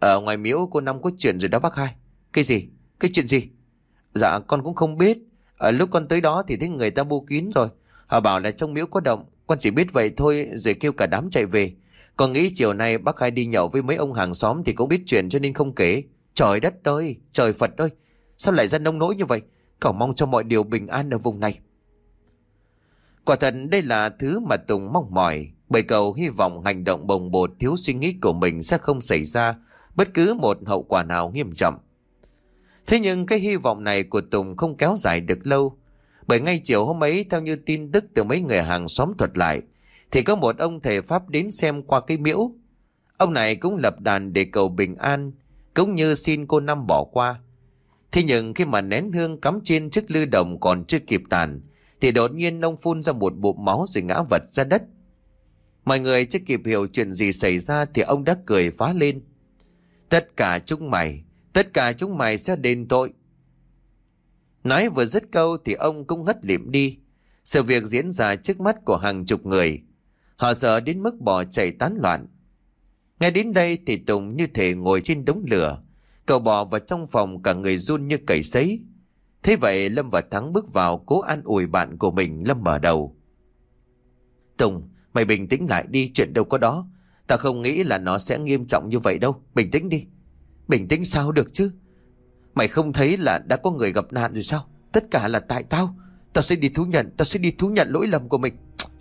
Ở ngoài miếu cô Năm có chuyện rồi đó bác hai. Cái gì? Cái chuyện gì? Dạ con cũng không biết. Lúc con tới đó thì thấy người ta bu kín rồi. Họ bảo là trong miếu có động. Con chỉ biết vậy thôi rồi kêu cả đám chạy về. Con nghĩ chiều nay bác hai đi nhậu với mấy ông hàng xóm thì cũng biết chuyện cho nên không kể. Trời đất ơi, trời Phật ơi, sao lại ra nông nỗi như vậy? Cầu mong cho mọi điều bình an ở vùng này. Quả thật đây là thứ mà Tùng mong mỏi, bởi cậu hy vọng hành động bồng bột thiếu suy nghĩ của mình sẽ không xảy ra bất cứ một hậu quả nào nghiêm trọng. Thế nhưng cái hy vọng này của Tùng không kéo dài được lâu, bởi ngay chiều hôm ấy, theo như tin tức từ mấy người hàng xóm thuật lại, thì có một ông thầy Pháp đến xem qua cái miễu. Ông này cũng lập đàn để cầu bình an, cũng như xin cô Năm bỏ qua. Thế nhưng khi mà nén hương cắm trên chiếc lư đồng còn chưa kịp tàn, thì đột nhiên ông phun ra một bụng máu rồi ngã vật ra đất. Mọi người chưa kịp hiểu chuyện gì xảy ra thì ông đã cười phá lên. Tất cả chúng mày sẽ đền tội. Nói vừa dứt câu thì ông cũng ngất lịm đi. Sự việc diễn ra trước mắt của hàng chục người. Họ sợ đến mức bỏ chạy tán loạn. Ngay đến đây thì Tùng như thể ngồi trên đống lửa. Cậu bỏ vào trong phòng cả người run như cầy sấy. Thế vậy Lâm và Thắng bước vào cố an ủi bạn của mình. Lâm mở đầu. Tùng, mày bình tĩnh lại đi, chuyện đâu có đó. Tao không nghĩ là nó sẽ nghiêm trọng như vậy đâu. Bình tĩnh đi. Bình tĩnh sao được chứ? Mày không thấy là đã có người gặp nạn rồi sao? Tất cả là tại tao. Tao sẽ đi thú nhận lỗi lầm của mình.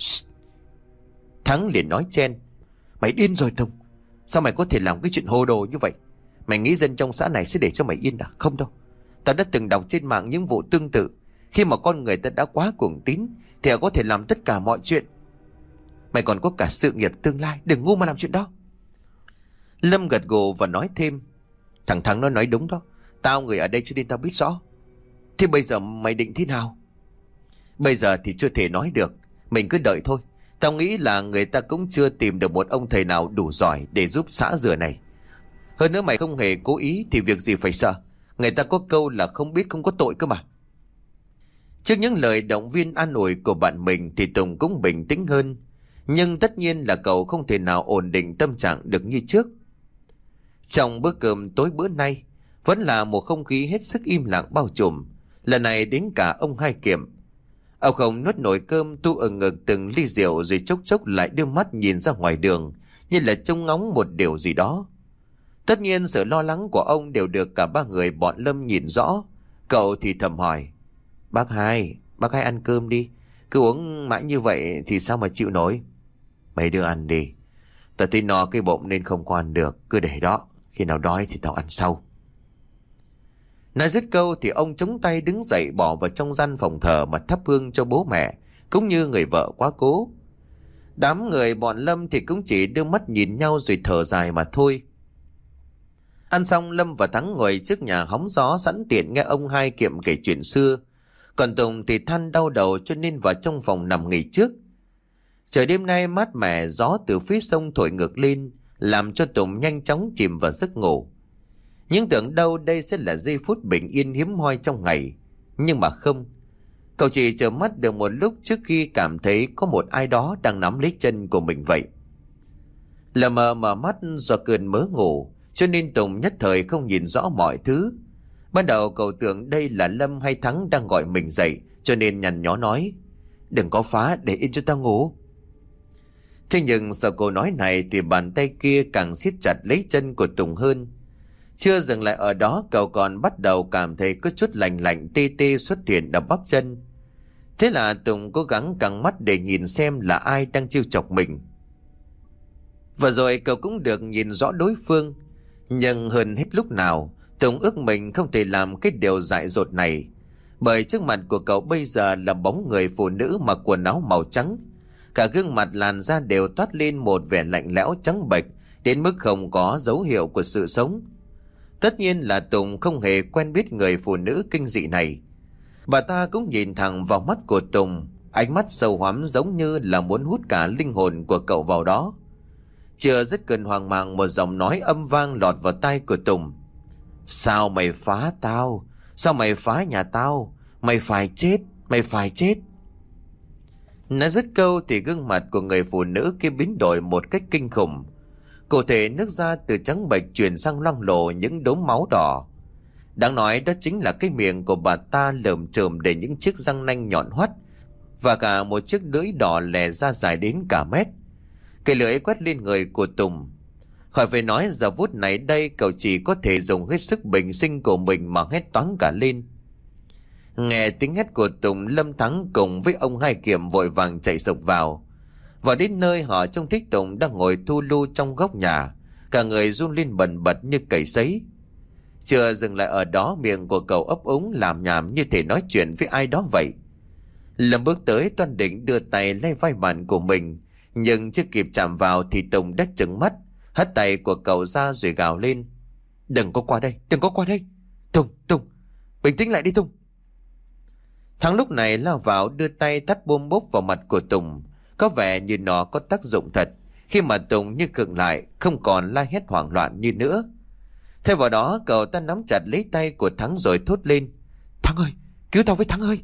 Thắng liền nói chen. Mày điên rồi Tùng. Sao mày có thể làm cái chuyện hồ đồ như vậy? Mày nghĩ dân trong xã này sẽ để cho mày yên à? Không đâu. Tao đã từng đọc trên mạng những vụ tương tự. Khi mà con người ta đã quá cuồng tín thì họ có thể làm tất cả mọi chuyện. Mày còn có cả sự nghiệp tương lai, đừng ngu mà làm chuyện đó. Lâm gật gù và nói thêm. Thằng Thắng nó nói đúng đó. Tao người ở đây cho nên tao biết rõ. Thế bây giờ mày định thế nào? Bây giờ thì chưa thể nói được. Mình cứ đợi thôi. Tao nghĩ là người ta cũng chưa tìm được một ông thầy nào đủ giỏi để giúp xã rửa này. Hơn nữa mày không hề cố ý thì việc gì phải sợ. Người ta có câu là không biết không có tội cơ mà. Trước những lời động viên an ủi của bạn mình thì Tùng cũng bình tĩnh hơn. Nhưng tất nhiên là cậu không thể nào ổn định tâm trạng được như trước. Trong bữa cơm tối bữa nay vẫn là một không khí hết sức im lặng bao trùm. Lần này đến cả ông Hai Kiểm. Ông không nuốt nổi cơm, tu ở ngực từng ly rượu rồi chốc chốc lại đưa mắt nhìn ra ngoài đường như là trông ngóng một điều gì đó. Tất nhiên sự lo lắng của ông đều được cả ba người bọn Lâm nhìn rõ. Cậu thì thầm hỏi. Bác hai ăn cơm đi. Cứ uống mãi như vậy thì sao mà chịu nổi. Mấy đứa ăn đi. Tao thấy no cái bụng nên không có ăn được. Cứ để đó. Khi nào đói thì tao ăn sau. Nói dứt câu thì ông chống tay đứng dậy bỏ vào trong gian phòng thờ mà thắp hương cho bố mẹ, cũng như người vợ quá cố. Đám người bọn Lâm thì cũng chỉ đưa mắt nhìn nhau rồi thở dài mà thôi. Ăn xong Lâm và Thắng ngồi trước nhà hóng gió sẵn tiện nghe ông Hai Kiệm kể chuyện xưa. Còn Tùng thì than đau đầu cho nên vào trong phòng nằm nghỉ trước. Trời đêm nay mát mẻ, gió từ phía sông thổi ngược lên, làm cho Tùng nhanh chóng chìm vào giấc ngủ. Nhưng tưởng đâu đây sẽ là giây phút bình yên hiếm hoi trong ngày. Nhưng mà không. Cậu chỉ chợp mắt được một lúc trước khi cảm thấy có một ai đó đang nắm lấy chân của mình vậy. Lờ mờ mở mắt do cơn mớ ngủ, cho nên Tùng nhất thời không nhìn rõ mọi thứ. Ban đầu cậu tưởng đây là Lâm hay Thắng đang gọi mình dậy, cho nên nhằn nhó nói. Đừng có phá, để yên cho tao ngủ. Thế nhưng sau câu nói này thì bàn tay kia càng siết chặt lấy chân của Tùng hơn. Chưa dừng lại ở đó, cậu còn bắt đầu cảm thấy có chút lạnh lạnh tê tê xuất hiện đập bắp chân. Thế là Tùng cố gắng căng mắt để nhìn xem là ai đang trêu chọc mình. Và rồi cậu cũng được nhìn rõ đối phương. Nhưng hơn hết lúc nào, Tùng ước mình không thể làm cái điều dại dột này. Bởi trước mặt của cậu bây giờ là bóng người phụ nữ mặc quần áo màu trắng. Cả gương mặt làn da đều toát lên một vẻ lạnh lẽo trắng bệch, đến mức không có dấu hiệu của sự sống. Tất nhiên là Tùng không hề quen biết người phụ nữ kinh dị này. Bà ta cũng nhìn thẳng vào mắt của Tùng, ánh mắt sâu hoắm giống như là muốn hút cả linh hồn của cậu vào đó. Chưa dứt cơn hoang mang, một giọng nói âm vang lọt vào tai của Tùng. Sao mày phá tao? Sao mày phá nhà tao? Mày phải chết, mày phải chết. Nói dứt câu thì gương mặt của người phụ nữ kia biến đổi một cách kinh khủng. Cụ thể nước da từ trắng bệch chuyển sang loang lổ những đốm máu đỏ. Đáng nói đó chính là cái miệng của bà ta lởm chởm để những chiếc răng nanh nhọn hoắt và cả một chiếc lưỡi đỏ lè ra dài đến cả mét. Cái lưỡi quét lên người của Tùng. Khỏi phải nói giờ phút này đây cậu chỉ có thể dùng hết sức bình sinh của mình mà hét toáng cả lên. Nghe tiếng hét của Tùng, Lâm Thắng cùng với ông Hai Kiểm vội vàng chạy sộc vào. Vào đến nơi họ trông thấy Tùng đang ngồi thu lu trong góc nhà, cả người run lên bần bật như cầy sấy. Chưa dừng lại ở đó, miệng của cậu ấp úng làm nhảm như thể nói chuyện với ai đó vậy. Lâm bước tới toan định đưa tay lấy vai bạn của mình, nhưng chưa kịp chạm vào thì Tùng đã trừng mắt, hất tay của cậu ra rồi gào lên: Đừng có qua đây, đừng có qua đây. Tùng, bình tĩnh lại đi Tùng. Thắng lúc này lao vào đưa tay tát bôm bốp vào mặt của Tùng. Có vẻ như nó có tác dụng thật, khi mà Tùng như khựng lại, không còn la hét hoảng loạn như nữa. Thay vào đó cậu ta nắm chặt lấy tay của Thắng rồi thốt lên: Thắng ơi, cứu tao với Thắng ơi.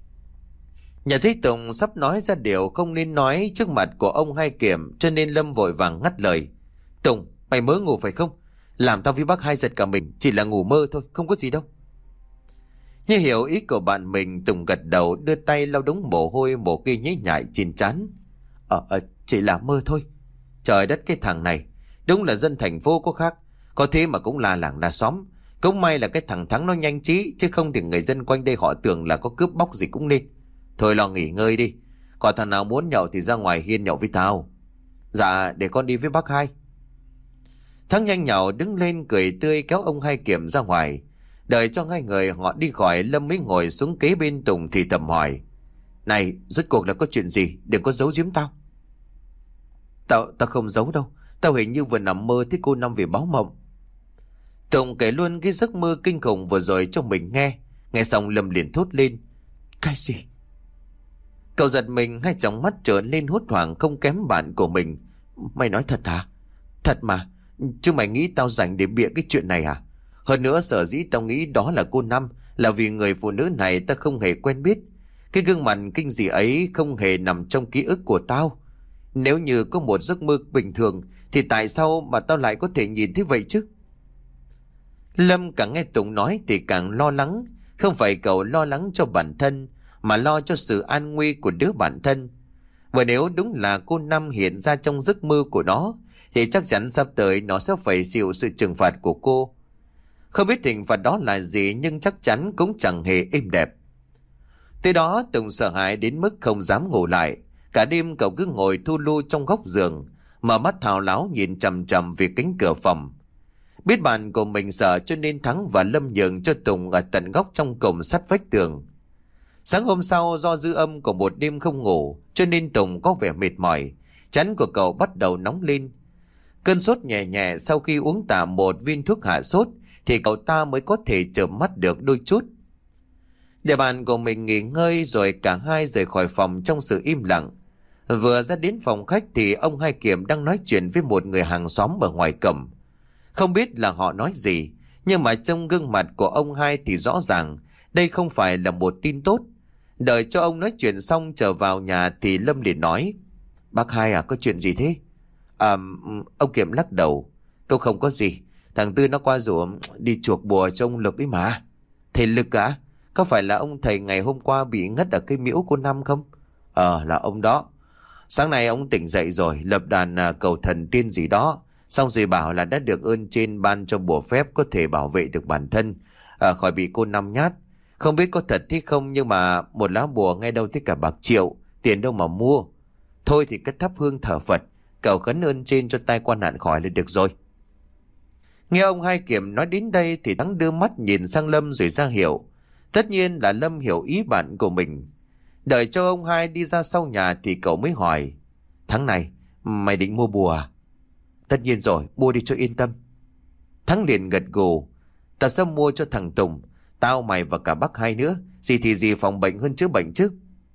Nhận thấy Tùng sắp nói ra điều không nên nói trước mặt của ông Hai Kiểm, cho nên Lâm vội vàng ngắt lời: Tùng, mày mới ngủ phải không? Làm tao với bác Hai giật cả mình, chỉ là ngủ mơ thôi, không có gì đâu. Như hiểu ý của bạn mình, Tùng gật đầu, đưa tay lau đống mồ hôi mồ kê nhễ nhại trên trán. Chỉ là mơ thôi. Trời đất, cái thằng này đúng là dân thành phố có khác, có thế mà cũng là làng là xóm. Cũng may là cái thằng Thắng nó nhanh trí, chứ không thì người dân quanh đây họ tưởng là có cướp bóc gì cũng nên. Thôi lo nghỉ ngơi đi, còn thằng nào muốn nhậu thì ra ngoài hiên nhậu với tao. Dạ, để con đi với bác Hai. Thắng nhanh nhậu đứng lên cười tươi kéo ông Hai Kiểm ra ngoài. Đợi cho hai người họ đi khỏi, Lâm mới ngồi xuống kế bên Tùng thì thầm hỏi: Này, rốt cuộc là có chuyện gì? Đừng có giấu giếm tao. Tao không giấu đâu. Tao hình như vừa nằm mơ thấy cô Năm về báo mộng. Tùng kể luôn cái giấc mơ kinh khủng vừa rồi cho mình nghe. Nghe xong Lâm liền thốt lên: Cái gì? Cậu giật mình, hai tròng mắt trở lên hốt hoảng không kém bạn của mình. Mày nói thật hả? Thật mà. Chứ mày nghĩ tao rảnh để bịa cái chuyện này à? Hơn nữa sở dĩ tao nghĩ đó là cô Năm là vì người phụ nữ này ta không hề quen biết. Cái gương mặt kinh dị ấy không hề nằm trong ký ức của tao. Nếu như có một giấc mơ bình thường thì tại sao mà tao lại có thể nhìn thấy vậy chứ? Lâm càng nghe Tùng nói thì càng lo lắng. Không phải cậu lo lắng cho bản thân, mà lo cho sự an nguy của đứa bạn thân. Và nếu đúng là cô Năm hiện ra trong giấc mơ của nó thì chắc chắn sắp tới nó sẽ phải chịu sự trừng phạt của cô. Không biết hình phạt đó là gì, nhưng chắc chắn cũng chẳng hề êm đẹp. Tới đó Tùng sợ hãi đến mức không dám ngủ lại. Cả đêm cậu cứ ngồi thu lu trong góc giường, mở mắt thao láo nhìn chằm chằm về cánh cửa phòng. Biết bạn của mình sợ cho nên Thắng và Lâm nhường cho Tùng ở tận góc trong cùng sát vách tường. Sáng hôm sau, do dư âm của một đêm không ngủ cho nên Tùng có vẻ mệt mỏi. Trán của cậu bắt đầu nóng lên. Cơn sốt nhẹ nhẹ, sau khi uống tạm một viên thuốc hạ sốt thì cậu ta mới có thể chợp mắt được đôi chút. Để bạn của mình nghỉ ngơi rồi cả hai rời khỏi phòng trong sự im lặng. Vừa ra đến phòng khách thì ông Hai Kiểm đang nói chuyện với một người hàng xóm ở ngoài cổng. Không biết là họ nói gì, nhưng mà trong gương mặt của ông Hai thì rõ ràng đây không phải là một tin tốt. Đợi cho ông nói chuyện xong trở vào nhà thì Lâm liền nói: Bác Hai à, có chuyện gì thế? Ông Kiểm lắc đầu: Tôi không có gì. Thằng Tư nó qua rủ đi chuộc bùa cho ông Lực ấy mà. Thầy Lực à? Có phải là ông thầy ngày hôm qua bị ngất ở cái miễu cô Năm không? Là ông đó. Sáng nay ông tỉnh dậy rồi lập đàn cầu thần tiên gì đó, xong rồi bảo là đã được ơn trên ban cho bùa phép có thể bảo vệ được bản thân khỏi bị cô Năm nhát. Không biết có thật thế không, nhưng mà một lá bùa ngay đâu tới cả bạc triệu, tiền đâu mà mua. Thôi thì cất thắp hương thờ Phật, cầu khấn ơn trên cho tai qua nạn khỏi là được rồi. Nghe ông Hai Kiểm nói đến đây thì Thắng đưa mắt nhìn sang Lâm rồi ra hiệu. Tất nhiên là Lâm hiểu ý bạn của mình. Đợi cho ông Hai đi ra sau nhà thì cậu mới hỏi: Thắng này, mày định mua bùa à? Tất nhiên rồi, mua đi cho yên tâm. Thắng liền gật gù: Ta sẽ mua cho thằng Tùng, tao mày và cả bác Hai nữa. Gì thì gì, phòng bệnh hơn chữa bệnh chứ.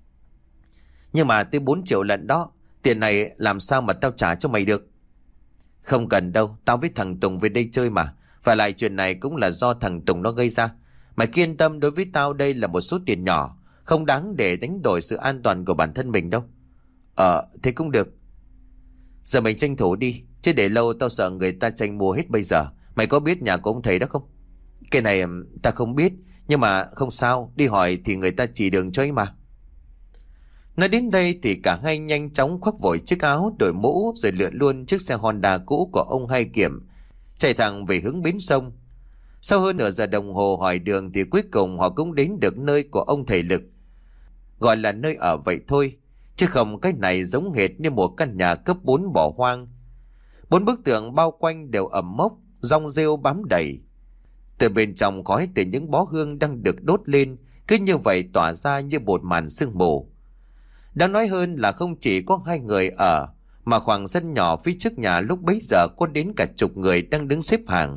Nhưng mà tới 4 triệu lận đó, tiền này làm sao mà tao trả cho mày được? Không cần đâu, tao với thằng Tùng về đây chơi mà. Và lại chuyện này cũng là do thằng Tùng nó gây ra. Mày cứ yên tâm, đối với tao đây là một số tiền nhỏ, không đáng để đánh đổi sự an toàn của bản thân mình đâu. Thế cũng được. Giờ mày tranh thủ đi, chứ để lâu tao sợ người ta tranh mua hết bây giờ. Mày có biết nhà của ông thầy đó không? Cái này ta không biết, nhưng mà không sao, đi hỏi thì người ta chỉ đường cho ấy mà. Nói đến đây thì cả hai nhanh chóng khoác vội chiếc áo, đội mũ rồi lượn luôn chiếc xe Honda cũ của ông Hai Kiểm, chạy thẳng về hướng bến sông. Sau hơn nửa giờ đồng hồ hỏi đường thì cuối cùng họ cũng đến được nơi của ông thầy Lực. Gọi là nơi ở vậy thôi, chứ không cái này giống hệt như một căn nhà cấp 4 bỏ hoang. 4 bức tường bao quanh đều ẩm mốc, rong rêu bám đầy. Từ bên trong khói từ những bó hương đang được đốt lên, cứ như vậy tỏa ra như một màn sương mù. Đáng nói hơn là không chỉ có hai người ở, mà khoảng sân nhỏ phía trước nhà lúc bấy giờ có đến cả chục người đang đứng xếp hàng.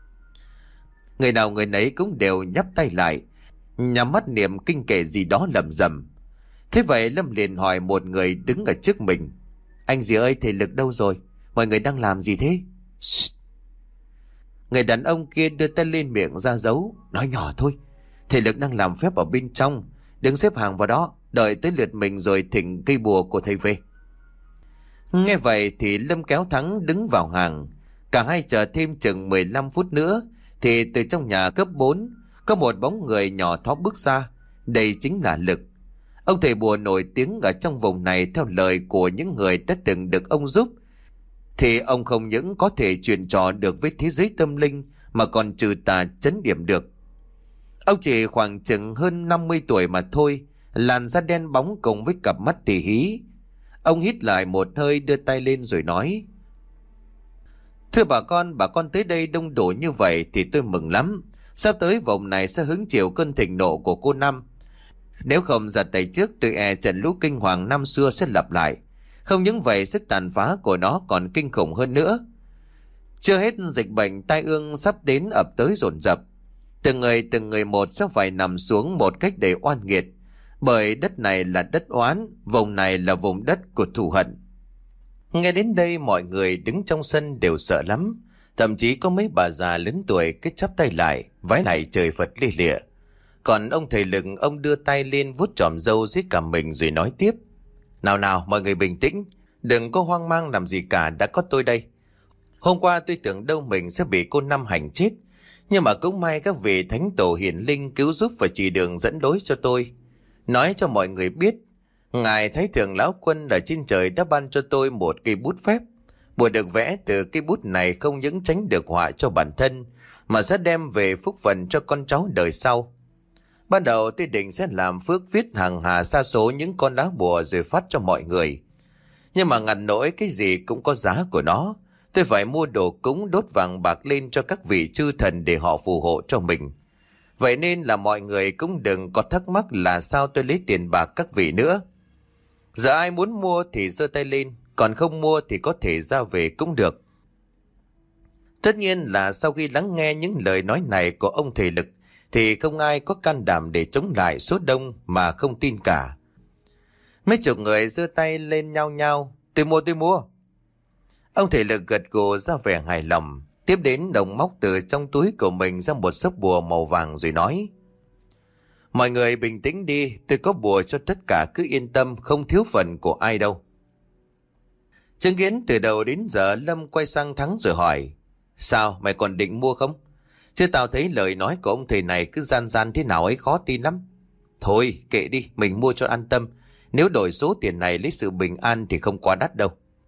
Người nào người nấy cũng đều nhắm tay lại, nhắm mắt niệm kinh kệ gì đó lẩm rẩm. Thế vậy Lâm liền hỏi một người đứng ở trước mình: Anh gì ơi, thầy Lực đâu rồi? Mọi người đang làm gì thế? Shh. Người đàn ông kia đưa tay lên miệng ra dấu, nói nhỏ thôi. Thầy Lực đang làm phép ở bên trong, đứng xếp hàng vào đó, đợi tới lượt mình rồi thỉnh cây bùa của thầy về. Nghe vậy thì Lâm kéo Thắng đứng vào hàng. Cả hai chờ thêm chừng 15 phút nữa thì từ trong nhà cấp 4 có một bóng người nhỏ thó bước ra. Đây chính là Lực, ông thầy bùa nổi tiếng ở trong vùng này. Theo lời của những người đã từng được ông giúp thì ông không những có thể truyền trò được với thế giới tâm linh mà còn trừ tà trấn điểm được. Ông chỉ khoảng chừng hơn 50 tuổi mà thôi, làn da đen bóng cùng với cặp mắt tỉ hí. Ông hít lại một hơi, đưa tay lên rồi nói: Thưa bà con tới đây đông đủ như vậy thì tôi mừng lắm. Sắp tới vùng này sẽ hứng chịu cơn thịnh nộ của cô Năm. Nếu không giật tay trước, tôi e trận lũ kinh hoàng năm xưa sẽ lặp lại. Không những vậy, sức tàn phá của nó còn kinh khủng hơn nữa. Chưa hết, dịch bệnh tai ương sắp đến ập tới dồn dập. Từng người một sẽ phải nằm xuống một cách đầy oan nghiệt, bởi đất này là đất oán, vùng này là vùng đất của thù hận. Nghe đến đây, mọi người đứng trong sân đều sợ lắm. Thậm chí có mấy bà già lớn tuổi cứ chắp tay lại, vái lại trời Phật lia lịa. Còn ông thầy Lực, ông đưa tay lên vuốt chòm râu dưới cằm mình rồi nói tiếp: Nào mọi người bình tĩnh, đừng có hoang mang làm gì cả, đã có tôi đây. Hôm qua tôi tưởng đâu mình sẽ bị cô Năm hành chết, nhưng mà cũng may các vị thánh tổ hiển linh cứu giúp và chỉ đường dẫn lối cho tôi. Nói cho mọi người biết, Ngài Thái Thượng Lão Quân ở trên trời đã ban cho tôi một cây bút phép. Bùa được vẽ từ cây bút này không những tránh được họa cho bản thân, mà sẽ đem về phúc phần cho con cháu đời sau. Ban đầu tôi định sẽ làm phước viết hàng hà sa số những con lá bùa rồi phát cho mọi người. Nhưng mà ngặt nỗi cái gì cũng có giá của nó. Tôi phải mua đồ cúng đốt vàng bạc lên cho các vị chư thần để họ phù hộ cho mình. Vậy nên là mọi người cũng đừng có thắc mắc là sao tôi lấy tiền bạc các vị nữa. Giờ ai muốn mua thì giơ tay lên, còn không mua thì có thể ra về cũng được. Tất nhiên là sau khi lắng nghe những lời nói này của ông thầy Lực thì không ai có can đảm để chống lại số đông mà không tin cả. Mấy chục người giơ tay lên nhao nhao: Tôi mua. Ông thầy Lực gật gù ra vẻ hài lòng, tiếp đến đồng móc từ trong túi của mình ra một xấp bùa màu vàng rồi nói: Mọi người bình tĩnh đi, tôi có bùa cho tất cả, cứ yên tâm, không thiếu phần của ai đâu. Chứng kiến từ đầu đến giờ, Lâm quay sang Thắng rồi hỏi: Sao, mày còn định mua không? Chứ tao thấy lời nói của ông thầy này cứ gian gian thế nào ấy, khó tin lắm. Thôi kệ đi, mình mua cho an tâm. Nếu đổi số tiền này lấy sự bình an thì không quá đắt đâu.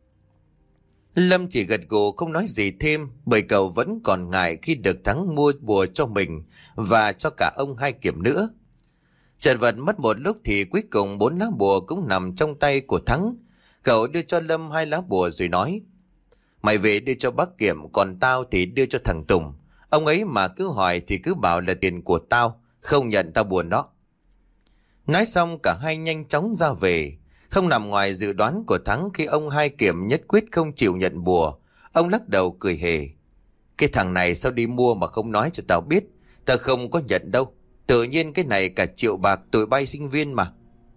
Lâm chỉ gật gù không nói gì thêm, bởi cậu vẫn còn ngại khi được Thắng mua bùa cho mình và cho cả ông Hai Kiểm nữa. Chật vật mất một lúc thì cuối cùng 4 lá bùa cũng nằm trong tay của Thắng. Cậu đưa cho Lâm 2 lá bùa rồi nói: Mày về đưa cho bác Kiểm, còn tao thì đưa cho thằng Tùng. Ông ấy mà cứ hỏi thì cứ bảo là tiền của tao, không nhận tao buồn đó. Nói xong cả hai nhanh chóng ra về. Không nằm ngoài dự đoán của Thắng khi ông Hai Kiểm nhất quyết không chịu nhận bùa. Ông lắc đầu cười hề: Cái thằng này sao đi mua mà không nói cho tao biết. Tao không có nhận đâu. Tự nhiên cái này cả 1 triệu bạc, tụi bay sinh viên mà.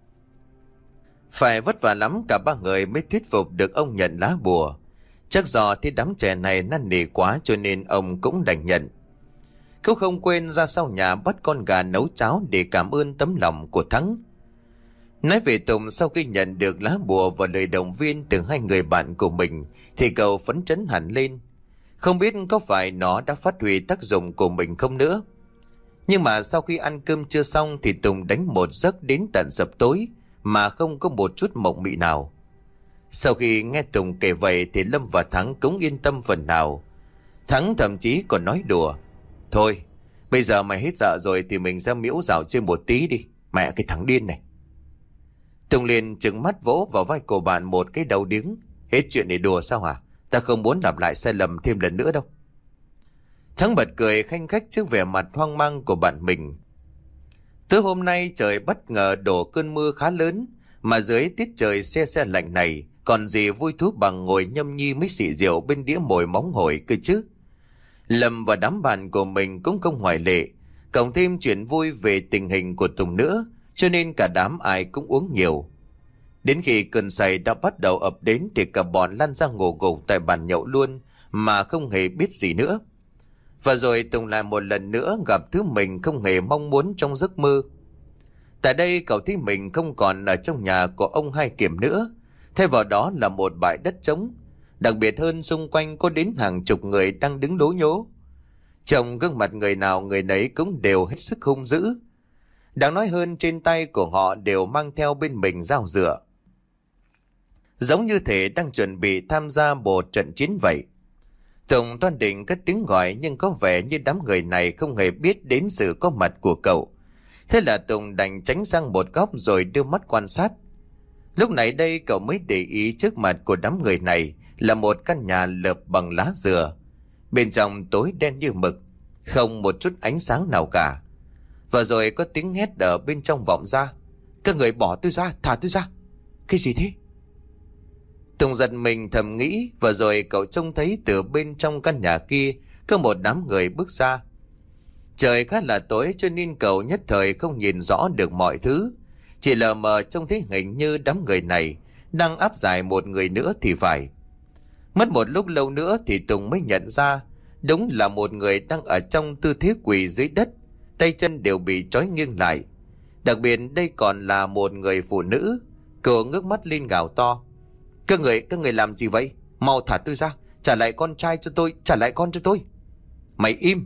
Phải vất vả lắm cả ba người mới thuyết phục được ông nhận lá bùa. Chắc do thì đám trẻ này năn nỉ quá cho nên ông cũng đành nhận. Cũng không quên ra sau nhà bắt con gà nấu cháo để cảm ơn tấm lòng của Thắng. Nói về Tùng, sau khi nhận được lá bùa và lời động viên từ hai người bạn của mình thì cậu phấn chấn hẳn lên. Không biết có phải nó đã phát huy tác dụng của mình không nữa. Nhưng mà sau khi ăn cơm trưa xong thì Tùng đánh một giấc đến tận sập tối mà không có một chút mộng mị nào. Sau khi nghe Tùng kể vậy thì Lâm và Thắng cũng yên tâm phần nào. Thắng thậm chí còn nói đùa: "Thôi, bây giờ mày hết sợ rồi thì mình ra miễu dạo chơi một tí đi. Mẹ cái thằng điên này." Tùng liền trừng mắt vỗ vào vai của bạn một cái đầu điếng: "Hết chuyện để đùa sao hả? Ta không muốn lặp lại sai lầm thêm lần nữa đâu." Thắng bật cười khanh khách trước vẻ mặt hoang mang của bạn mình. Tới hôm nay trời bất ngờ đổ cơn mưa khá lớn, mà dưới tiết trời se se lạnh này còn gì vui thú bằng ngồi nhâm nhi mấy xị rượu bên đĩa mồi móng hổi cơ chứ. Lâm và đám bạn của mình cũng không ngoại lệ, cộng thêm chuyện vui về tình hình của Tùng nữa, cho nên cả đám ai cũng uống nhiều. Đến khi cơn say đã bắt đầu ập đến thì cả bọn lăn ra ngủ gục tại bàn nhậu luôn mà không hề biết gì nữa. Và rồi Tùng lại một lần nữa gặp thứ mình không hề mong muốn trong giấc mơ. Tại đây cậu thấy mình không còn ở trong nhà của ông Hai Kiểm nữa, thay vào đó là một bãi đất trống. Đặc biệt hơn, xung quanh có đến hàng chục người đang đứng đố nhố. Trông gương mặt người nào người nấy cũng đều hết sức hung dữ. Đáng nói hơn, trên tay của họ đều mang theo bên mình dao dựa, giống như thể đang chuẩn bị tham gia một trận chiến vậy. Tùng toan định cất tiếng gọi nhưng có vẻ như đám người này không hề biết đến sự có mặt của cậu. Thế là Tùng đành tránh sang một góc rồi đưa mắt quan sát. Lúc này đây cậu mới để ý trước mặt của đám người này là một căn nhà lợp bằng lá dừa. Bên trong tối đen như mực, không một chút ánh sáng nào cả. Và rồi có tiếng hét ở bên trong vọng ra: "Các người bỏ tôi ra, thả tôi ra!" "Cái gì thế?" Tùng giật mình thầm nghĩ, và rồi cậu trông thấy từ bên trong căn nhà kia có một đám người bước ra. Trời khá là tối cho nên cậu nhất thời không nhìn rõ được mọi thứ, chỉ lờ mờ trông thấy hình như đám người này đang áp giải một người nữa thì phải. Mất một lúc lâu nữa thì Tùng mới nhận ra đúng là một người đang ở trong tư thế quỳ dưới đất, tay chân đều bị trói nghiêng lại. Đặc biệt đây còn là một người phụ nữ. Cậu ngước mắt lên gào to: các người làm gì vậy? Mau thả tôi ra, trả lại con trai cho tôi, trả lại con cho tôi." "Mày im!"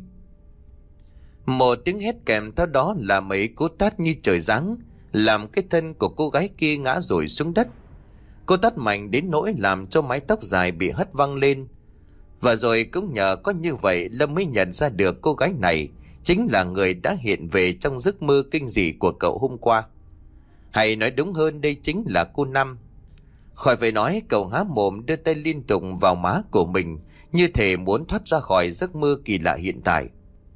Một tiếng hét kèm theo đó là mấy cú tát như trời giáng, làm cái thân của cô gái kia ngã rụi xuống đất. Cô tát mạnh đến nỗi làm cho mái tóc dài bị hất văng lên. Và rồi cũng nhờ có như vậy Lâm mới nhận ra được cô gái này chính là người đã hiện về trong giấc mơ kinh dị của cậu hôm qua. Hay nói đúng hơn, đây chính là cô Năm. Khỏi phải nói, cậu há mồm đưa tay liên tục vào má của mình, như thể muốn thoát ra khỏi giấc mơ kỳ lạ hiện tại.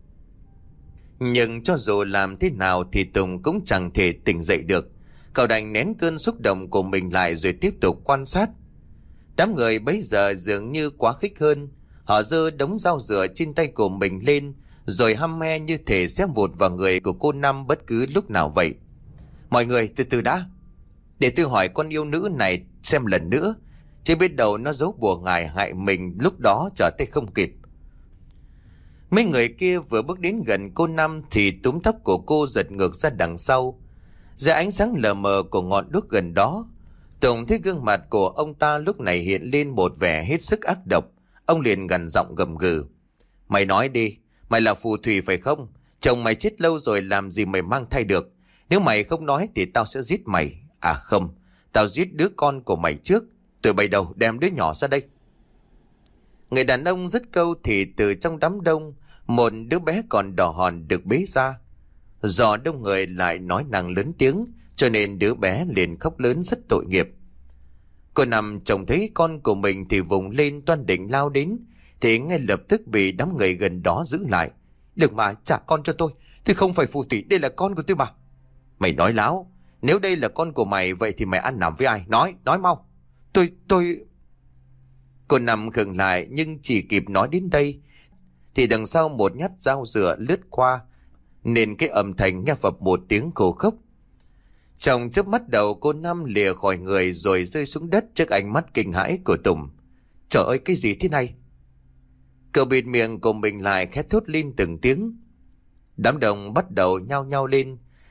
Nhưng cho dù làm thế nào thì Tùng cũng chẳng thể tỉnh dậy được. Cậu đành nén cơn xúc động của mình lại rồi tiếp tục quan sát. Đám người bấy giờ dường như quá khích hơn. Họ giơ đống dao dựa trên tay của mình lên, rồi hăm he như thể xé vụt vào người của cô Năm bất cứ lúc nào vậy. "Mọi người từ từ đã, để tôi hỏi con yêu nữ này xem lần nữa, chứ biết đâu nó giấu bùa ngài hại mình lúc đó trở tay không kịp." Mấy người kia vừa bước đến gần cô Năm thì túm tóc của cô giật ngược ra đằng sau. Dưới ánh sáng lờ mờ của ngọn đuốc gần đó, Tùng thấy gương mặt của ông ta lúc này hiện lên một vẻ hết sức ác độc. Ông liền gằn giọng gầm gừ: "Mày nói đi, mày là phù thủy phải không? Chồng mày chết lâu rồi làm gì mày mang thai được? Nếu mày không nói thì tao sẽ giết mày. À không, tao giết đứa con của mày trước. Tụi bay đầu đem đứa nhỏ ra đây." Người đàn ông dứt câu thì từ trong đám đông, một đứa bé còn đỏ hòn được bế ra. Do đông người lại nói năng lớn tiếng, cho nên đứa bé liền khóc lớn rất tội nghiệp. Cô Năm trông thấy con của mình thì vùng lên toan định lao đến, thì ngay lập tức bị đám người gần đó giữ lại. "Đừng mà, trả con cho tôi không phải phù thủy, đây là con của tôi mà." "Mày nói láo, nếu đây là con của mày vậy thì mày ăn nằm với ai? Nói mau." Tôi... Cô Năm khựng lại, nhưng chỉ kịp nói đến đây thì đằng sau một nhát dao dựa lướt qua, nên cái âm thanh nghe phập một tiếng khô khốc. Trong chớp mắt đầu cô Năm lìa khỏi người rồi rơi xuống đất trước ánh mắt kinh hãi của Tùng. "Trời ơi, cái gì thế này?" Cậu bịt miệng của mình lại khẽ thốt lên từng tiếng. Đám đông bắt đầu nhao nhao lên.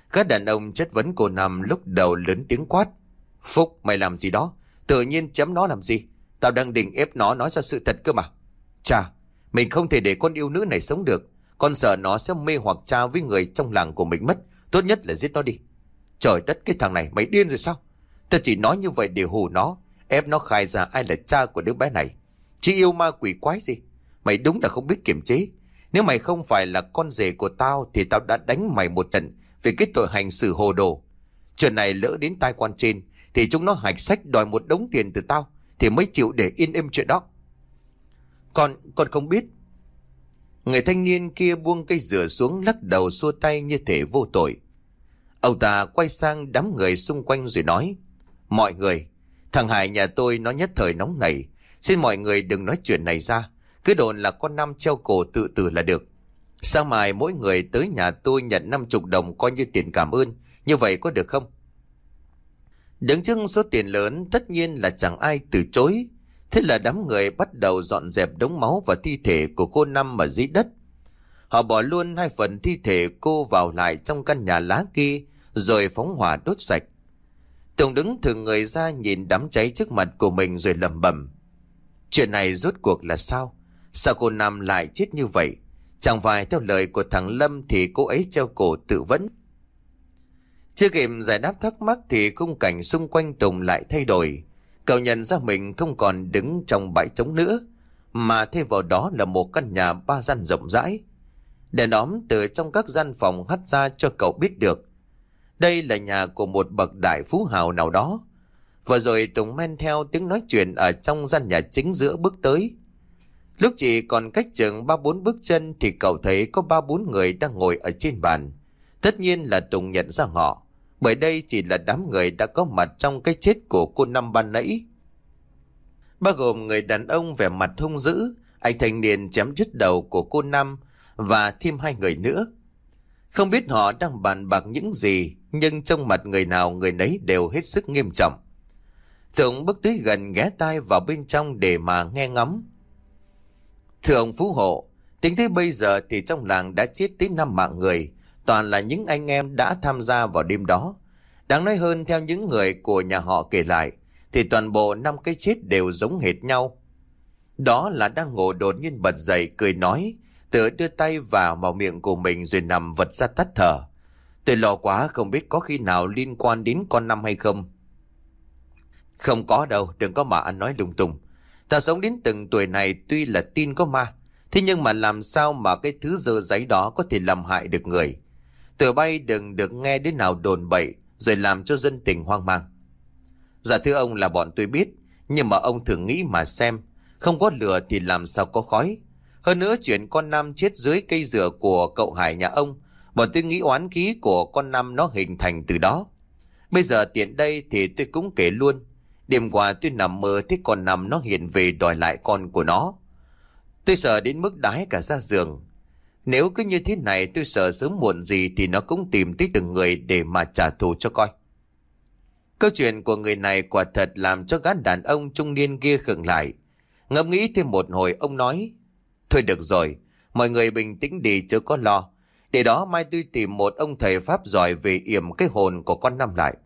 Các đàn ông chất vấn cô Năm lúc đầu lớn tiếng quát. Phúc, mày làm gì đó? Tự nhiên chấm nó làm gì? Tao đang định ép nó nói ra sự thật cơ mà. Chà, mình không thể để con yêu nữ này sống được. Con sợ nó sẽ mê hoặc cha với người trong làng của mình mất. Tốt nhất là giết nó đi. Trời đất, cái thằng này mày điên rồi sao? Tao chỉ nói như vậy để hù nó, ép nó khai ra ai là cha của đứa bé này. Chỉ yêu ma quỷ quái gì. Mày đúng là không biết kiềm chế. Nếu mày không phải là con rể của tao thì tao đã đánh mày một trận vì cái tội hành xử hồ đồ. Chuyện này lỡ đến tai quan trên thì chúng nó hạch sách đòi một đống tiền từ tao thì mới chịu để yên êm chuyện đó. Con không biết. Người thanh niên kia buông cây dừa xuống, lắc đầu xua tay như thể vô tội. Ông ta quay sang đám người xung quanh rồi nói. Mọi người, thằng Hải nhà tôi nó nhất thời nóng nảy. Xin mọi người đừng nói chuyện này ra. Cứ đồn là con Năm treo cổ tự tử là được. Sáng mai mỗi người tới nhà tôi nhận 50 đồng coi như tiền cảm ơn. Như vậy có được không? Đứng trước số tiền lớn tất nhiên là chẳng ai từ chối. Thế là đám người bắt đầu dọn dẹp đống máu và thi thể của cô Năm ở dưới đất. Họ bỏ luôn 2 phần thi thể cô vào lại trong căn nhà lá kia rồi phóng hỏa đốt sạch. Tùng đứng thừ người ra nhìn đám cháy trước mặt của mình rồi lẩm bẩm. Chuyện này rốt cuộc là sao? Sao cô Năm lại chết như vậy? Chẳng phải theo lời của thằng Lâm thì cô ấy treo cổ tự vẫn. Chưa kịp giải đáp thắc mắc thì khung cảnh xung quanh Tùng lại thay đổi. Cậu nhận ra mình không còn đứng trong bãi trống nữa, mà thay vào đó là một căn nhà 3 gian rộng rãi. Đèn đóm từ trong các gian phòng hắt ra cho cậu biết được đây là nhà của một bậc đại phú hào nào đó. Vừa rồi Tùng men theo tiếng nói chuyện ở trong gian nhà chính giữa bước tới. Lúc chỉ còn cách chừng 3-4 bước chân thì cậu thấy có 3-4 người đang ngồi ở trên bàn. Tất nhiên là Tùng nhận ra họ, bởi đây chỉ là đám người đã có mặt trong cái chết của cô Năm ban nãy. Bao gồm người đàn ông vẻ mặt hung dữ, anh thanh niên chém đứt đầu của cô Năm và thêm 2 người nữa. Không biết họ đang bàn bạc những gì, nhưng trong mặt người nào người nấy đều hết sức nghiêm trọng. Tùng bước tới gần ghé tai vào bên trong để mà nghe ngóng. Thưa ông phú hộ, tính tới bây giờ thì trong làng đã chết tới 5 mạng người, toàn là những anh em đã tham gia vào đêm đó. Đáng nói hơn, theo những người của nhà họ kể lại, thì toàn bộ 5 cái chết đều giống hệt nhau. Đó là đang ngủ đột nhiên bật dậy cười nói, tự đưa tay vào miệng của mình rồi nằm vật ra tắt thở. Tôi lo quá, không biết có khi nào liên quan đến con Năm hay không. Không có đâu, đừng có mà ăn nói lung tung. Tao sống đến từng tuổi này tuy là tin có ma, thế nhưng mà làm sao mà cái thứ dơ giấy đó có thể làm hại được người. Tụi bay đừng được nghe đến nào đồn bậy rồi làm cho dân tình hoang mang. Dạ thưa ông, là bọn tôi biết, nhưng mà ông thử nghĩ mà xem, không có lửa thì làm sao có khói. Hơn nữa chuyện con Năm chết dưới cây dừa của cậu Hải nhà ông, bọn tôi nghĩ oán khí của con Năm nó hình thành từ đó. Bây giờ tiện đây thì tôi cũng kể luôn. Đêm qua tôi nằm mơ thấy con Năm nó hiện về đòi lại con của nó. Tôi sợ đến mức đái cả ra giường. Nếu cứ như thế này tôi sợ sớm muộn gì thì nó cũng tìm tới từng người để mà trả thù cho coi. Câu chuyện của người này quả thật làm cho gã đàn ông trung niên kia khựng lại. Ngẫm nghĩ thêm một hồi ông nói. Thôi được rồi, mọi người bình tĩnh đi chứ có lo. Để đó mai tôi tìm một ông thầy pháp giỏi về yểm cái hồn của con Năm lại.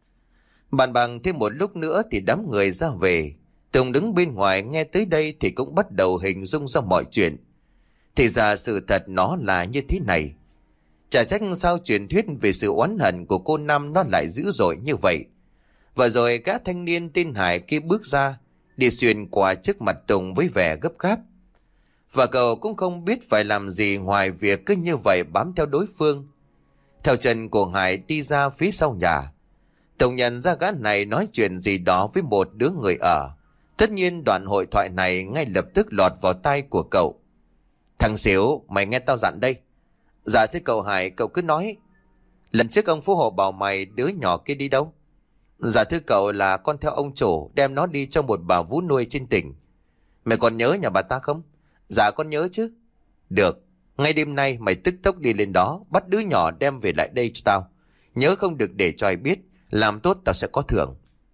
Bàn bằng thêm một lúc nữa thì đám người ra về. Tùng đứng bên ngoài nghe tới đây thì cũng bắt đầu hình dung ra mọi chuyện. Thì ra sự thật nó là như thế này. Chả trách sao truyền thuyết về sự oán hận của cô Năm nó lại dữ dội như vậy. Và rồi gã thanh niên tên Hải kia bước ra, đi xuyên qua trước mặt Tùng với vẻ gấp gáp. Và cậu cũng không biết phải làm gì ngoài việc cứ như vậy bám theo đối phương. Theo chân của Hải đi ra phía sau nhà. Tùng nhận ra gã này nói chuyện gì đó với một đứa người ở. Tất nhiên đoạn hội thoại này ngay lập tức lọt vào tai của cậu. Thằng xỉu, mày nghe tao dặn đây. Dạ thưa cậu Hải, cậu cứ nói. Lần trước ông phú hộ bảo mày đứa nhỏ kia đi đâu? Dạ thưa cậu là con theo ông chủ đem nó đi cho một bà vú nuôi trên tỉnh. Mày còn nhớ nhà bà ta không? Dạ con nhớ chứ. Được, ngay đêm nay mày tức tốc đi lên đó, bắt đứa nhỏ đem về lại đây cho tao. Nhớ không được để cho ai biết, làm tốt tao sẽ có thưởng.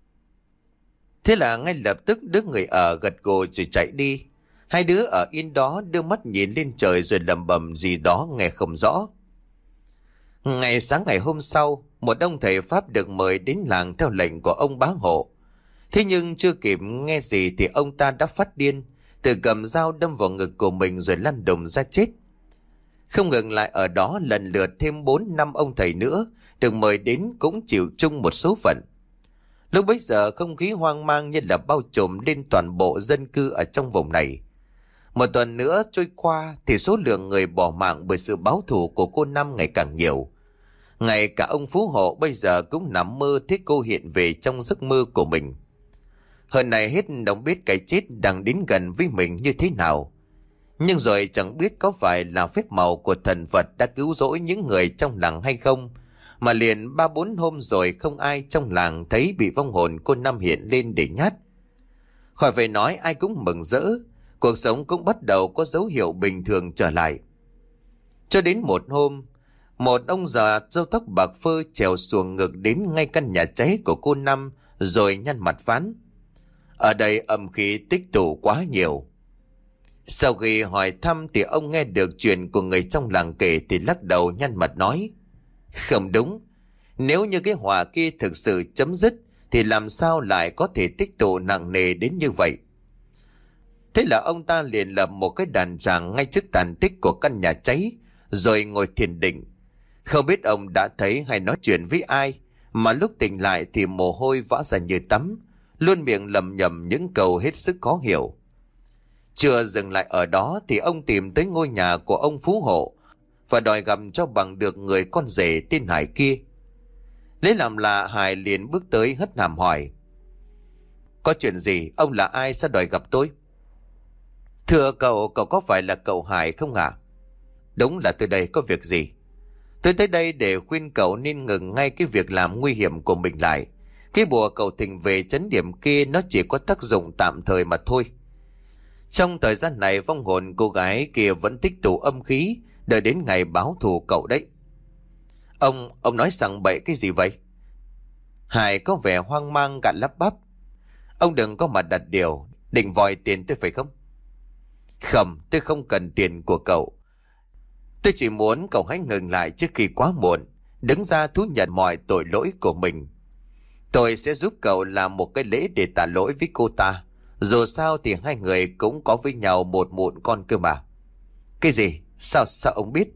Thế là ngay lập tức đứa người ở gật gù rồi chạy đi. Hai đứa ở yên đó đưa mắt nhìn lên trời rồi lẩm bẩm gì đó nghe không rõ. Ngày sáng ngày hôm sau, một ông thầy Pháp được mời đến làng theo lệnh của ông bá hộ. Thế nhưng chưa kịp nghe gì thì ông ta đã phát điên, tự cầm dao đâm vào ngực của mình rồi lăn đùng ra chết. Không ngừng lại ở đó, lần lượt thêm 4-5 ông thầy nữa được mời đến cũng chịu chung một số phận. Lúc bấy giờ không khí hoang mang như là bao trùm lên toàn bộ dân cư ở trong vùng này. Một tuần nữa trôi qua thì số lượng người bỏ mạng bởi sự báo thù của cô Năm ngày càng nhiều. Ngay cả ông Phú Hộ bây giờ cũng nằm mơ thấy cô hiện về trong giấc mơ của mình. Hơn này hết đâu biết cái chết đang đến gần với mình như thế nào. Nhưng rồi chẳng biết có phải là phép màu của thần Phật đã cứu rỗi những người trong làng hay không, mà liền 3-4 hôm rồi không ai trong làng thấy bị vong hồn cô Năm hiện lên để nhát. Khỏi phải nói, ai cũng mừng rỡ, cuộc sống cũng bắt đầu có dấu hiệu bình thường trở lại. Cho đến một hôm, một ông già râu tóc bạc phơ trèo xuồng ngược đến ngay căn nhà cháy của cô Năm rồi nhăn mặt phán: ở đây âm khí tích tụ quá nhiều. Sau khi hỏi thăm thì ông nghe được chuyện của người trong làng kể thì lắc đầu nhăn mặt nói: không đúng, nếu như cái họa kia thực sự chấm dứt thì làm sao lại có thể tích tụ nặng nề đến như vậy. Thế là ông ta liền lập một cái đàn tràng ngay trước tàn tích của căn nhà cháy rồi ngồi thiền định. Không biết ông đã thấy hay nói chuyện với ai mà lúc tỉnh lại thì mồ hôi vã ra như tắm, luôn miệng lầm nhầm những câu hết sức khó hiểu. Chưa dừng lại ở đó thì ông tìm tới ngôi nhà của ông Phú Hộ và đòi gặp cho bằng được người con rể tên Hải kia. Lấy làm lạ, Hải liền bước tới hất hàm hỏi: có chuyện gì? Ông là ai sao đòi gặp tôi? Thưa cậu có phải là cậu Hải không ạ? Đúng là tôi đây, có việc gì? Tôi tới đây để khuyên cậu nên ngừng ngay cái việc làm nguy hiểm của mình lại. Cái bùa cậu thỉnh về trấn điểm kia nó chỉ có tác dụng tạm thời mà thôi. Trong thời gian này vong hồn cô gái kia vẫn tích tụ âm khí, đợi đến ngày báo thù cậu đấy. Ông nói sằng bậy cái gì vậy? Hải có vẻ hoang mang gạn lắp bắp: ông đừng có mà đặt điều, định vòi tiền tôi phải không? Không, tôi không cần tiền của cậu. Tôi chỉ muốn cậu hãy ngừng lại trước khi quá muộn, đứng ra thú nhận mọi tội lỗi của mình. Tôi sẽ giúp cậu làm một cái lễ để tạ lỗi với cô ta. Dù sao thì hai người cũng có với nhau một mụn con cơ mà. Cái gì? Sao ông biết?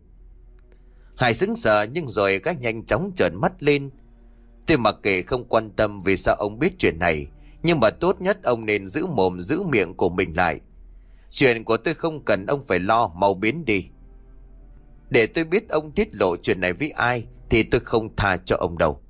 Hải sững sờ nhưng rồi gã nhanh chóng trợn mắt lên. Tôi mặc kệ, không quan tâm vì sao ông biết chuyện này, nhưng mà tốt nhất ông nên giữ mồm giữ miệng của mình lại. Chuyện của tôi không cần ông phải lo, mau biến đi. Để tôi biết ông tiết lộ chuyện này với ai thì tôi không tha cho ông đâu.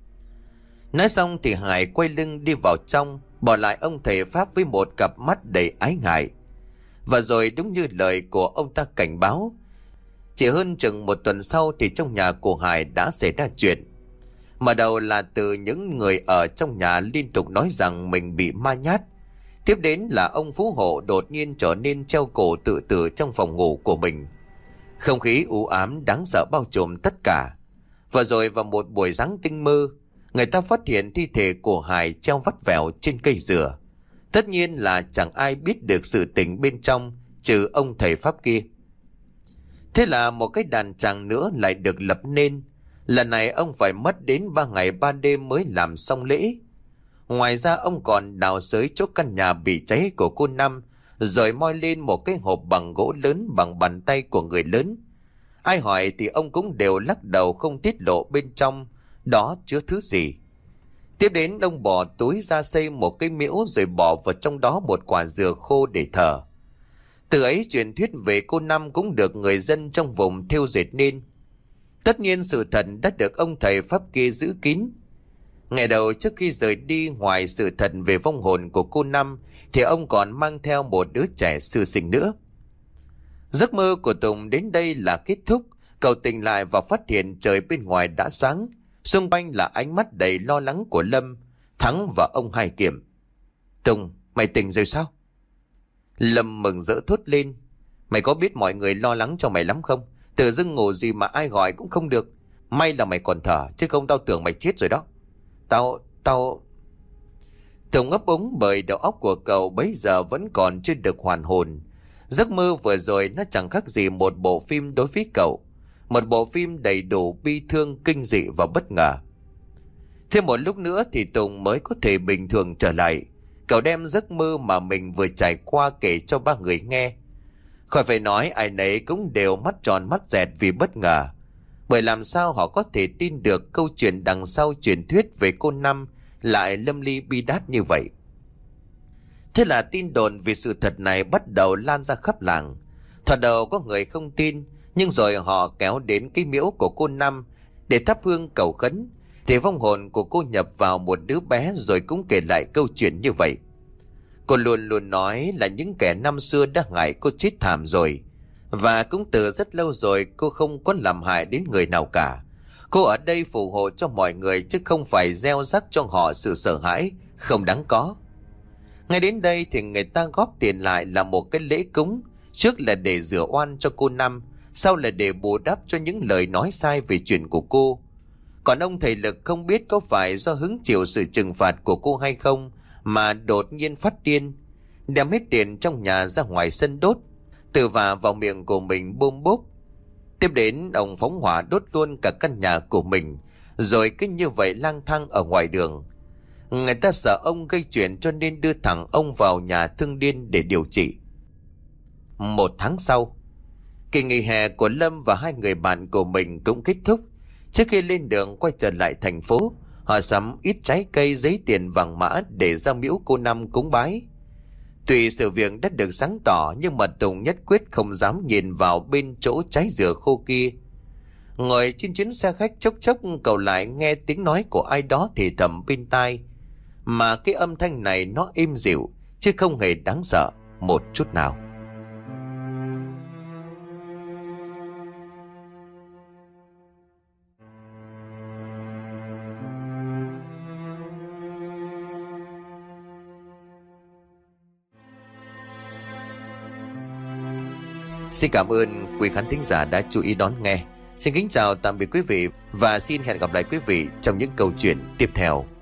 Nói xong thì Hải quay lưng đi vào trong, bỏ lại ông thầy Pháp với một cặp mắt đầy ái ngại. Và rồi đúng như lời của ông ta cảnh báo, chỉ hơn chừng một tuần sau thì trong nhà của Hải đã xảy ra chuyện. Mở đầu là từ những người ở trong nhà liên tục nói rằng mình bị ma nhát. Tiếp đến là ông Phú Hộ đột nhiên trở nên treo cổ tự tử trong phòng ngủ của mình. Không khí u ám đáng sợ bao trùm tất cả. Và rồi vào một buổi giáng tinh mơ, người ta phát hiện thi thể của Hải treo vắt vẻo trên cây dừa. Tất nhiên là chẳng ai biết được sự tình bên trong trừ ông thầy Pháp kia. Thế là một cái đàn tràng nữa lại được lập nên. Lần này ông phải mất đến 3 ngày 3 đêm mới làm xong lễ. Ngoài ra ông còn đào xới chỗ căn nhà bị cháy của cô Năm, rồi moi lên một cái hộp bằng gỗ lớn bằng bàn tay của người lớn. Ai hỏi thì ông cũng đều lắc đầu không tiết lộ bên trong đó chứa thứ gì. Tiếp đến ông bỏ túi ra xây một cái miễu rồi bỏ vào trong đó một quả dừa khô để thờ. Từ ấy truyền thuyết về cô Năm cũng được người dân trong vùng thêu dệt nên. Tất nhiên sự thật đã được ông thầy Pháp kia giữ kín. Ngày đầu trước khi rời đi, ngoài sự thật về vong hồn của cô Năm thì ông còn mang theo một đứa trẻ sơ sinh nữa. Giấc mơ của Tùng đến đây là kết thúc. Cậu tỉnh lại và phát hiện trời bên ngoài đã sáng. Xung quanh là ánh mắt đầy lo lắng của Lâm, Thắng và ông Hai Kiểm. Tùng, mày tỉnh rồi sao? Lâm mừng rỡ thốt lên. Mày có biết mọi người lo lắng cho mày lắm không? Tự dưng ngủ gì mà ai gọi cũng không được. May là mày còn thở, chứ không tao tưởng mày chết rồi đó. Tao... Tùng ấp úng bởi đầu óc của cậu bấy giờ vẫn còn chưa được hoàn hồn. Giấc mơ vừa rồi nó chẳng khác gì một bộ phim đối với cậu. Một bộ phim đầy đủ bi thương, kinh dị và bất ngờ. Thêm một lúc nữa thì Tùng mới có thể bình thường trở lại. Cậu đem giấc mơ mà mình vừa trải qua kể cho ba người nghe. Khỏi phải nói, ai nấy cũng đều mắt tròn mắt dẹt vì bất ngờ. Bởi làm sao họ có thể tin được câu chuyện đằng sau truyền thuyết về cô Năm lại lâm ly bi đát như vậy. Thế là tin đồn về sự thật này bắt đầu lan ra khắp làng. Thoạt đầu có người không tin, nhưng rồi họ kéo đến cái miễu của cô Năm để thắp hương cầu khấn, thì vong hồn của cô nhập vào một đứa bé rồi cũng kể lại câu chuyện như vậy. Cô luôn luôn nói là những kẻ năm xưa đã hại cô chết thảm rồi, và cũng từ rất lâu rồi cô không có làm hại đến người nào cả. Cô ở đây phù hộ cho mọi người chứ không phải gieo rắc cho họ sự sợ hãi không đáng có. Ngay đến đây thì người ta góp tiền lại làm một cái lễ cúng, trước là để rửa oan cho cô Năm, sau là để bù đắp cho những lời nói sai về chuyện của cô. Còn ông thầy Lực không biết có phải do hứng chịu sự trừng phạt của cô hay không mà đột nhiên phát điên, đem hết tiền trong nhà ra ngoài sân đốt, tự vả vào miệng của mình bôm bốp. Tiếp đến ông phóng hỏa đốt luôn cả căn nhà của mình, rồi cứ như vậy lang thang ở ngoài đường. Người ta sợ ông gây chuyện cho nên đưa thẳng ông vào nhà thương điên để điều trị. 1 tháng sau, kỳ nghỉ hè của Lâm và 2 người bạn của mình cũng kết thúc. Trước khi lên đường quay trở lại thành phố, họ sắm ít trái cây, giấy tiền, vàng mã để ra miễu cô Năm cúng bái. Tuy sự việc đã được sáng tỏ, nhưng mà Tùng nhất quyết không dám nhìn vào bên chỗ trái dừa khô kia. Ngồi trên chuyến xe khách, chốc chốc cậu lại nghe tiếng nói của ai đó thì thầm bên tai, mà cái âm thanh này nó êm dịu chứ không hề đáng sợ một chút nào. Xin cảm ơn quý khán thính giả đã chú ý đón nghe. Xin kính chào tạm biệt quý vị và xin hẹn gặp lại quý vị trong những câu chuyện tiếp theo.